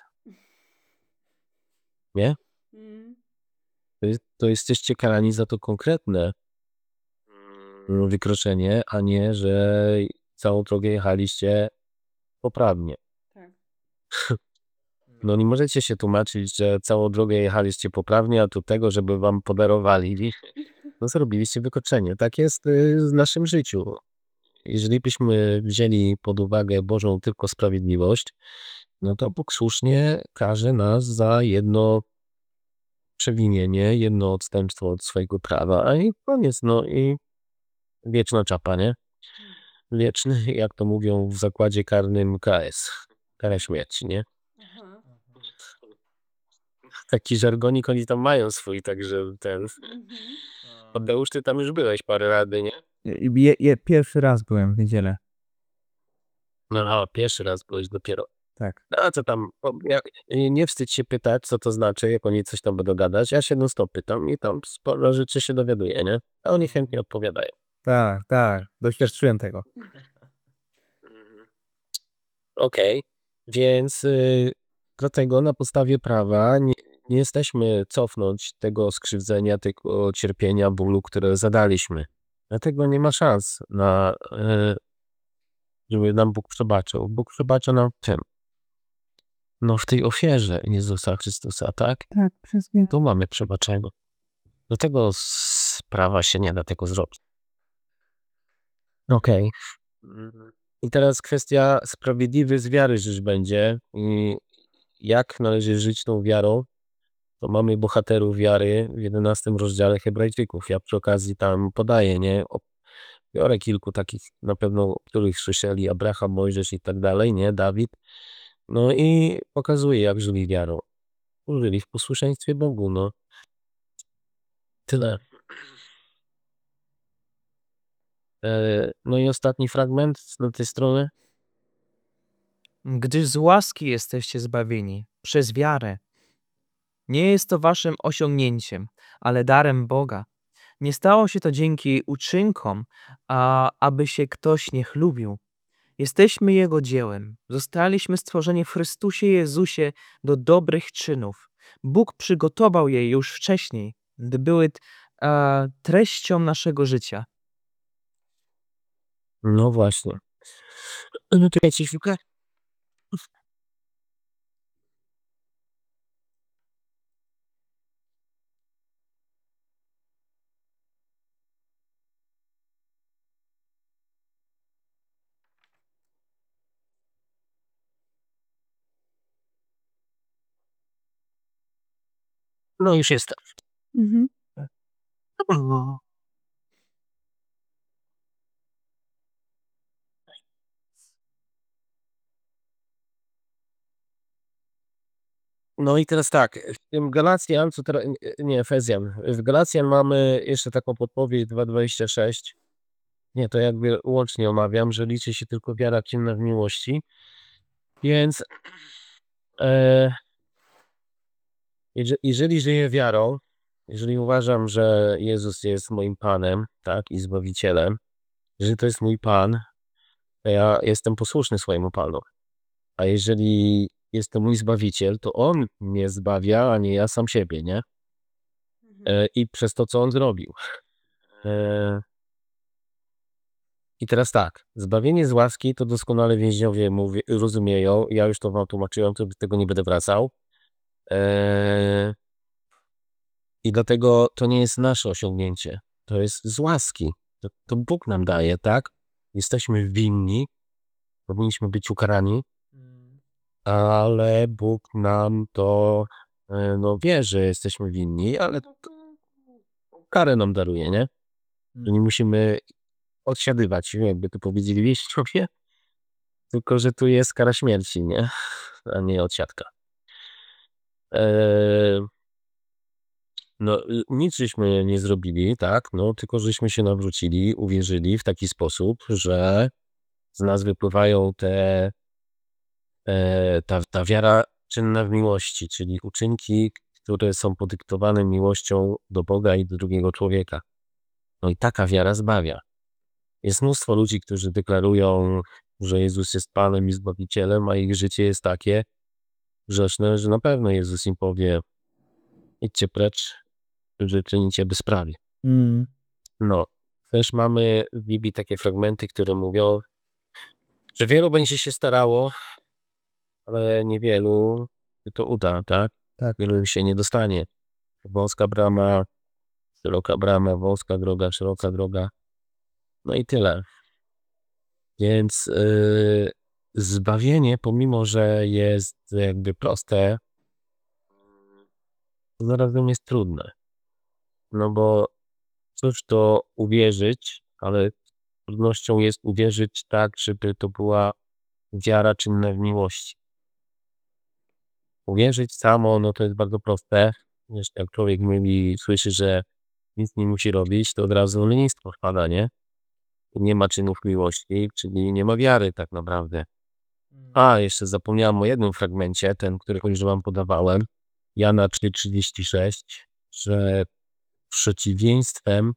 Nie? To, jest, to jesteście karani za to konkretne mm, wykroczenie, a nie, że całą drogę jechaliście poprawnie. Tak. No nie możecie się tłumaczyć, że całą drogę jechaliście poprawnie, a do tego, żeby wam podarowali, no zrobiliście wykroczenie. Tak jest y, w naszym życiu. Jeżeli byśmy wzięli pod uwagę Bożą tylko sprawiedliwość, no to Bóg słusznie karze nas za jedno przewinienie, jedno odstępstwo od swojego prawa, a i koniec, no i wieczna czapa, nie? Wieczny, jak to mówią w zakładzie karnym K S. Kara śmierci, nie? Aha. Taki żargonik oni tam mają swój, także ten... Mhm. Tadeusz, ty tam już byłeś parę razy, nie? Je, je, pierwszy raz byłem w niedzielę. No, a pierwszy raz byłeś dopiero. Tak. No, co tam, bo jak, nie wstydź się pytać, co to znaczy, jak oni coś tam będą gadać. Ja się non stop pytam i tam sporo rzeczy się dowiaduję, nie? A oni chętnie odpowiadają. Tak, tak. Doświadczyłem tego. Okej, więc y, dlatego na podstawie prawa nie, nie jesteśmy cofnąć tego skrzywdzenia, tego cierpienia, bólu, które zadaliśmy. Dlatego nie ma szans na, y, żeby nam Bóg przebaczył. Bóg przebacza nam w tym. No w tej ofierze Jezusa Chrystusa, tak? Tak, przez wiarę. Tu mamy przebaczenie. Dlatego z prawa się nie da tego zrobić. Okej. I teraz kwestia sprawiedliwy z wiary żyć będzie. I jak należy żyć tą wiarą? To mamy bohaterów wiary w jedenastym rozdziale Hebrajczyków. Ja przy okazji tam podaję, nie? O, biorę kilku takich, na pewno, których słyszeli, Abraham, Mojżesz i tak dalej, nie? Dawid. No i pokazuję, jak żyli wiarą. Żyli w posłuszeństwie Bogu, no. Tyle. E, no i ostatni fragment na tej stronie. Gdyż z łaski jesteście zbawieni, przez wiarę. Nie jest to waszym osiągnięciem, ale darem Boga. Nie stało się to dzięki uczynkom, a aby się ktoś nie chlubił. Jesteśmy Jego dziełem. Zostaliśmy stworzeni w Chrystusie Jezusie do dobrych czynów. Bóg przygotował je już wcześniej, gdy były e, treścią naszego życia. No właśnie. No to ci chwilkę. No już jestem. Mhm. No i teraz tak, w tym Galacjan, co teraz, nie, Efezjan. W Galacjan mamy jeszcze taką podpowiedź dwa dwadzieścia sześć. Nie, to jakby łącznie omawiam, że liczy się tylko wiara czynna w miłości. Więc e, jeże- jeżeli żyję wiarą, jeżeli uważam, że Jezus jest moim Panem, tak, i Zbawicielem, jeżeli to jest mój Pan, to ja jestem posłuszny swojemu Panu. A jeżeli jest to mój Zbawiciel, to On mnie zbawia, a nie ja sam siebie, nie? E, I przez to, co On zrobił. E, I teraz tak, zbawienie z łaski to doskonale więźniowie mówi, rozumieją. Ja już to wam tłumaczyłem, to do tego nie będę wracał. E, I dlatego to nie jest nasze osiągnięcie. To jest z łaski. To, to Bóg nam daje, tak? Jesteśmy winni, powinniśmy być ukarani, ale Bóg nam to, e, no wie, że jesteśmy winni, ale to, to karę nam daruje, nie? Że nie musimy odsiadywać, jakby to powiedzieli wieśniowie, tylko że tu jest kara śmierci, nie? A nie odsiadka. Eee, no y, nic żeśmy nie zrobili, tak? No tylko żeśmy się nawrócili, uwierzyli w taki sposób, że z nas wypływają te e, ta, ta wiara czynna w miłości, czyli uczynki, które są podyktowane miłością do Boga i do drugiego człowieka. No i taka wiara zbawia. Jest mnóstwo ludzi, którzy deklarują, że Jezus jest Panem i Zbawicielem, a ich życie jest takie grzeszne, że na pewno Jezus im powie: idźcie precz, że czynicie bezprawie. Mm. No, też mamy w Biblii takie fragmenty, które mówią, że wielu będzie się starało, ale niewielu się to uda, tak? Tak. Wielu się nie dostanie. Wąska brama, szeroka brama, wąska droga, szeroka droga. No i tyle. Więc yy, zbawienie, pomimo że jest jakby proste, to zarazem jest trudne. No bo cóż to uwierzyć, ale trudnością jest uwierzyć tak, żeby to była wiara czynna w miłości. Uwierzyć samo, no to jest bardzo proste. Wiesz, jak człowiek mówi, słyszy, że nic nie musi robić, to od razu lenistwo wpada, nie? Nie ma czynów miłości, czyli nie ma wiary tak naprawdę. A, jeszcze zapomniałem o jednym fragmencie, ten, który już wam podawałem. Jana trzy trzydzieści sześć, że przeciwieństwem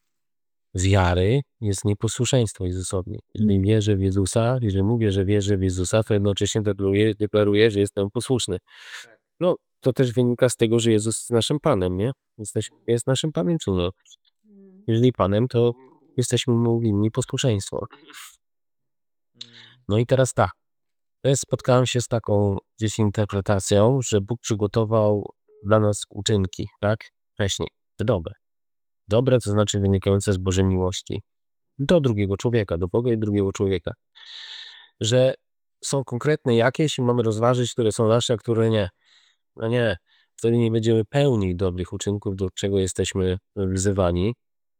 wiary jest nieposłuszeństwo Jezusowi. Jeżeli wierzę w Jezusa, jeżeli mówię, że wierzę w Jezusa, to jednocześnie deklaruję, deklaruję, że jestem posłuszny. No, to też wynika z tego, że Jezus jest naszym Panem, nie? Jesteś, jest naszym Panem, czy no? Jeżeli Panem, to jesteśmy mu winni posłuszeństwo. No i teraz tak. Też spotkałem się z taką gdzieś interpretacją, że Bóg przygotował dla nas uczynki, tak? Wcześniej. Te dobre. Dobre, to znaczy wynikające z Bożej miłości. Do drugiego człowieka, do Boga i drugiego człowieka. Że są konkretne jakieś i mamy rozważyć, które są nasze, a które nie. No nie. Wtedy nie będziemy pełni dobrych uczynków, do czego jesteśmy wzywani.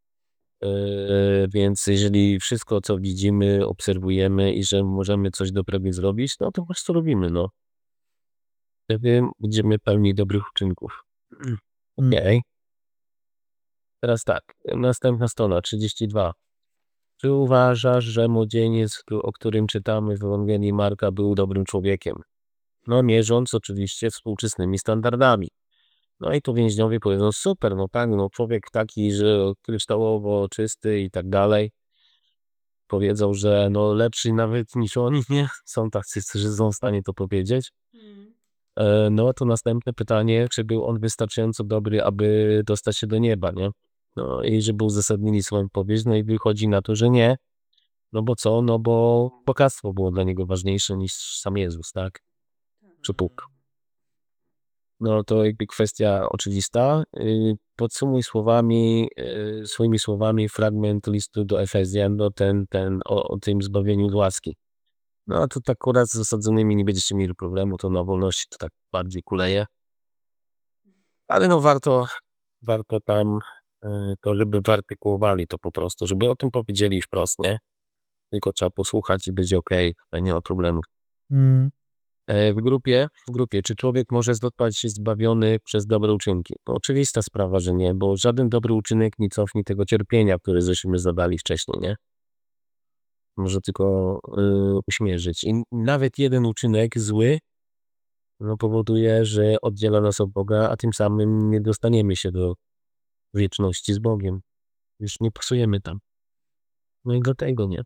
Yy, więc jeżeli wszystko, co widzimy, obserwujemy i że możemy coś dobrego zrobić, no to po prostu robimy, no. Wtedy będziemy pełni dobrych uczynków. Okej. Teraz tak, następna strona, trzydzieści dwa. Czy uważasz, że młodzieniec, o którym czytamy w Ewangelii Marka, był dobrym człowiekiem? No mierząc oczywiście współczesnymi standardami. No i tu więźniowie powiedzą, super, no tak, no człowiek taki, że kryształowo czysty i tak dalej. Powiedzą, że no lepszy nawet niż oni, nie? Są tacy, którzy są w stanie to powiedzieć. E, No to następne pytanie, czy był on wystarczająco dobry, aby dostać się do nieba, nie? No i żeby uzasadnili swoją powieść, no i wychodzi na to, że nie. No bo co? No bo bogactwo było dla niego ważniejsze niż sam Jezus, tak? Czy Bóg. No to jakby kwestia oczywista. Y, Podsumuj słowami, y, swoimi słowami fragment listu do Efezjan, no ten, ten o, o tym zbawieniu z łaski. No a tu tak akurat z zasadzonymi nie będziecie mieli problemu, to na wolności to tak bardziej kuleje. Ale no warto, warto tam y, to, żeby wyartykułowali to po prostu, żeby o tym powiedzieli wprost, nie? Tylko trzeba posłuchać i będzie okej, okay, nie ma problemu. Mm. E, W grupie, w grupie, czy człowiek może zostać zbawiony przez dobre uczynki? No, oczywista sprawa, że nie, bo żaden dobry uczynek nie cofnie tego cierpienia, które żeśmy zadali wcześniej, nie? może tylko y, uśmierzyć. I nawet jeden uczynek zły no, powoduje, że oddziela nas od Boga, a tym samym nie dostaniemy się do wieczności z Bogiem. Już nie pasujemy tam. No i dlatego nie.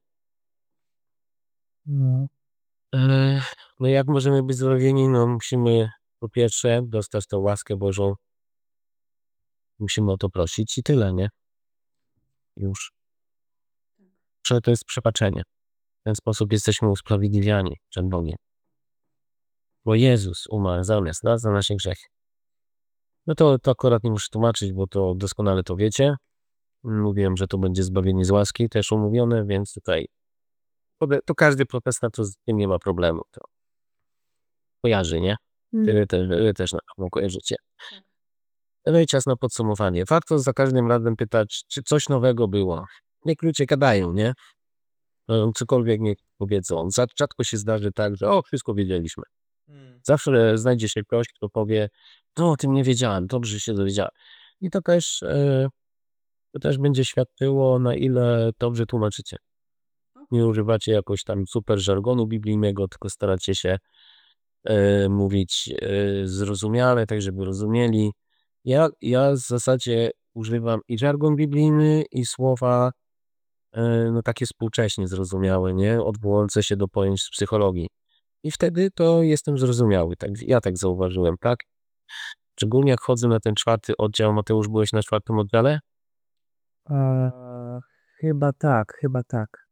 No. E, no jak możemy być zbawieni? No musimy po pierwsze dostać tą łaskę Bożą. Musimy o to prosić i tyle, nie? Już. Że to jest przebaczenie. W ten sposób jesteśmy usprawiedliwiani przed Bogiem. Bo Jezus umarł zamiast nas za nasze grzechy. No to, to akurat nie muszę tłumaczyć, bo to doskonale to wiecie. Mówiłem, że to będzie zbawienie z łaski, też omówione, więc tutaj to każdy protestant to z tym nie ma problemu. To kojarzy, nie? Mm. Wy też, wy też na pewno kojarzycie. No i czas na podsumowanie. Warto za każdym razem pytać, czy coś nowego było. Niech ludzie gadają, nie? No, cokolwiek niech powiedzą. Rzadko się zdarzy tak, że o, wszystko wiedzieliśmy. Zawsze znajdzie się ktoś, kto powie, no o tym nie wiedziałem, dobrze się dowiedziałem. I to też, e, to też będzie świadczyło, na ile dobrze tłumaczycie. Nie używacie jakoś tam super żargonu biblijnego, tylko staracie się e, mówić e, zrozumiale, tak żeby rozumieli. Ja, ja w zasadzie używam i żargon biblijny, i słowa e, no takie współcześnie zrozumiałe, nie? Odwołujące się do pojęć z psychologii. I wtedy to jestem zrozumiały. Tak, ja tak zauważyłem, tak? Szczególnie jak chodzę na ten czwarty oddział. Mateusz, byłeś na czwartym oddziale? A, chyba tak, chyba tak.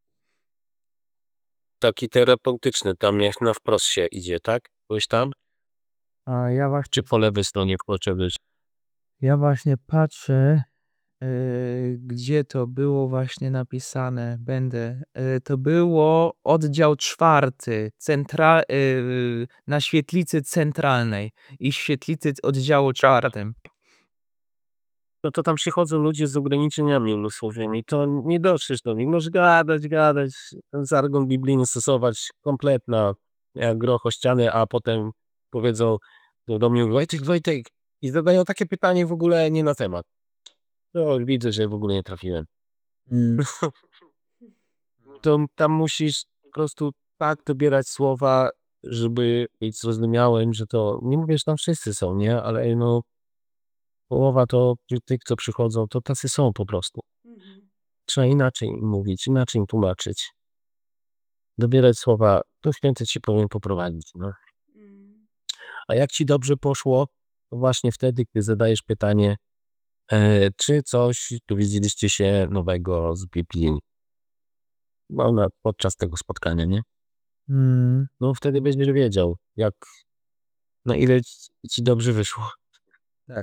Taki terapeutyczny, tam jak na wprost się idzie, tak? Byłeś tam? A ja właśnie, Czy po lewej stronie potrzebujesz? ja właśnie patrzę, yy, gdzie to było właśnie napisane. Będę. Yy, to było oddział czwarty, centra, yy, na świetlicy centralnej i świetlicy oddziału czwartym. No to tam przychodzą ludzie z ograniczeniami umysłowymi, to nie dotrzesz do nich. Możesz gadać, gadać, ten żargon biblijny stosować kompletna, jak groch o ścianę, a potem powiedzą do, do mnie, Wojtek, Wojtek, i zadają takie pytanie w ogóle nie na temat. To widzę, że w ogóle nie trafiłem. Mm. To tam musisz po prostu tak dobierać słowa, żeby być zrozumiałym, że to, nie mówię, że tam wszyscy są, nie, ale no połowa to tych, co przychodzą, to tacy są po prostu. Trzeba inaczej im mówić, inaczej im tłumaczyć. Dobierać słowa, to święty ci powinien poprowadzić. No. A jak ci dobrze poszło, to właśnie wtedy, gdy zadajesz pytanie, e, czy coś dowiedzieliście się nowego z Biblii no, na, podczas tego spotkania, nie? Mm. No wtedy będziesz wiedział, jak, na ile ci, ci dobrze wyszło. Tak.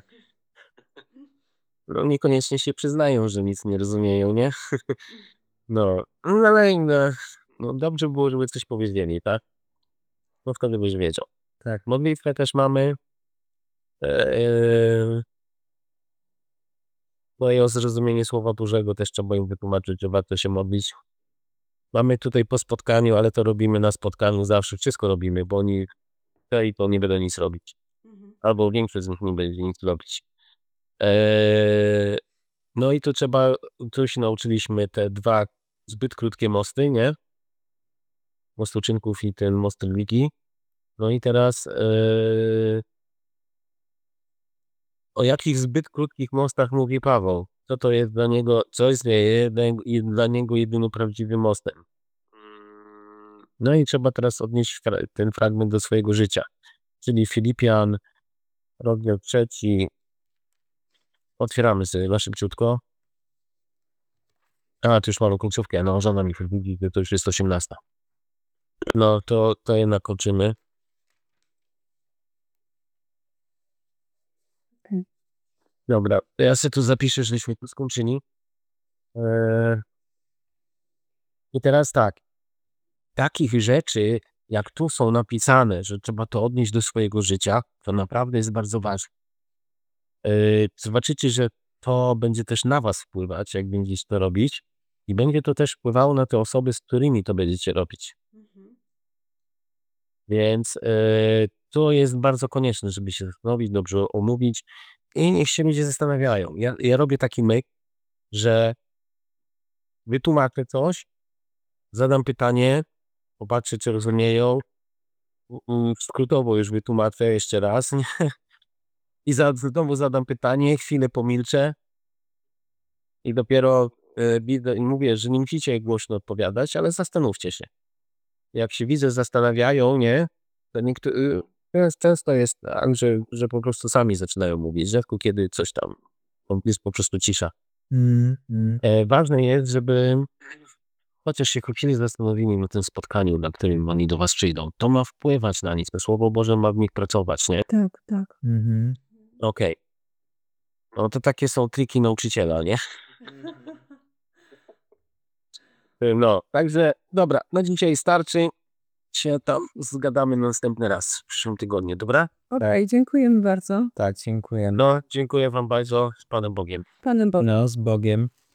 No niekoniecznie się przyznają, że nic nie rozumieją, nie? No, no ale no, no dobrze było, żeby coś powiedzieli, tak? No wtedy byś wiedział. Tak. Modlitwę też mamy. Eee, no i o zrozumienie Słowa Bożego też trzeba im wytłumaczyć, że warto się modlić. Mamy tutaj po spotkaniu, ale to robimy na spotkaniu zawsze. Wszystko robimy, bo oni i to nie będą nic robić. Albo większość z nich nie będzie nic robić. Eee, no i tu trzeba, tu się nauczyliśmy te dwa zbyt krótkie mosty, nie? Most uczynków i ten most religii. No i teraz eee, o jakich zbyt krótkich mostach mówi Paweł? Co to jest dla niego, co jest dla niego jedynym prawdziwym mostem? No i trzeba teraz odnieść ten fragment do swojego życia. Czyli Filipian, rozdział trzeci. Otwieramy sobie na szybciutko. A, tu już mamy końcówkę. No, żona mi widzi, to już jest osiemnasta. No, to, to jednak kończymy. Dobra, to ja sobie tu zapiszę, żeśmy tu skończyli. Eee... I teraz tak. Takich rzeczy, jak tu są napisane, że trzeba to odnieść do swojego życia, to naprawdę jest bardzo ważne. Eee... Zobaczycie, że to będzie też na was wpływać, jak będziecie to robić. I będzie to też wpływało na te osoby, z którymi to będziecie robić. Mhm. Więc eee... to jest bardzo konieczne, żeby się zastanowić, dobrze omówić. I niech się ludzie zastanawiają. Ja, ja robię taki myk, że wytłumaczę coś, zadam pytanie, popatrzę, czy rozumieją. Mm, Skrótowo już wytłumaczę jeszcze raz. Nie? I za, znowu zadam pytanie, chwilę pomilczę i dopiero e, widzę i mówię, że nie musicie głośno odpowiadać, ale zastanówcie się. Jak się widzę, zastanawiają, nie? To niektórzy, często jest tak, że, że po prostu sami zaczynają mówić, rzadko kiedy coś tam, jest po prostu cisza. Mm, mm. E, ważne jest, żeby chociaż się chwilę zastanowili na tym spotkaniu, na którym oni do was przyjdą. To ma wpływać na nich, to Słowo Boże ma w nich pracować, nie? Tak, tak. Mhm. Okej. No to takie są triki nauczyciela, nie? No, także dobra, na dzisiaj starczy. Się tam zgadamy następny raz w przyszłym tygodniu, dobra? Okej, dziękujemy bardzo. Tak, dziękuję. No, dziękuję wam bardzo. Z Panem Bogiem. Panem Bogiem. No, z Bogiem.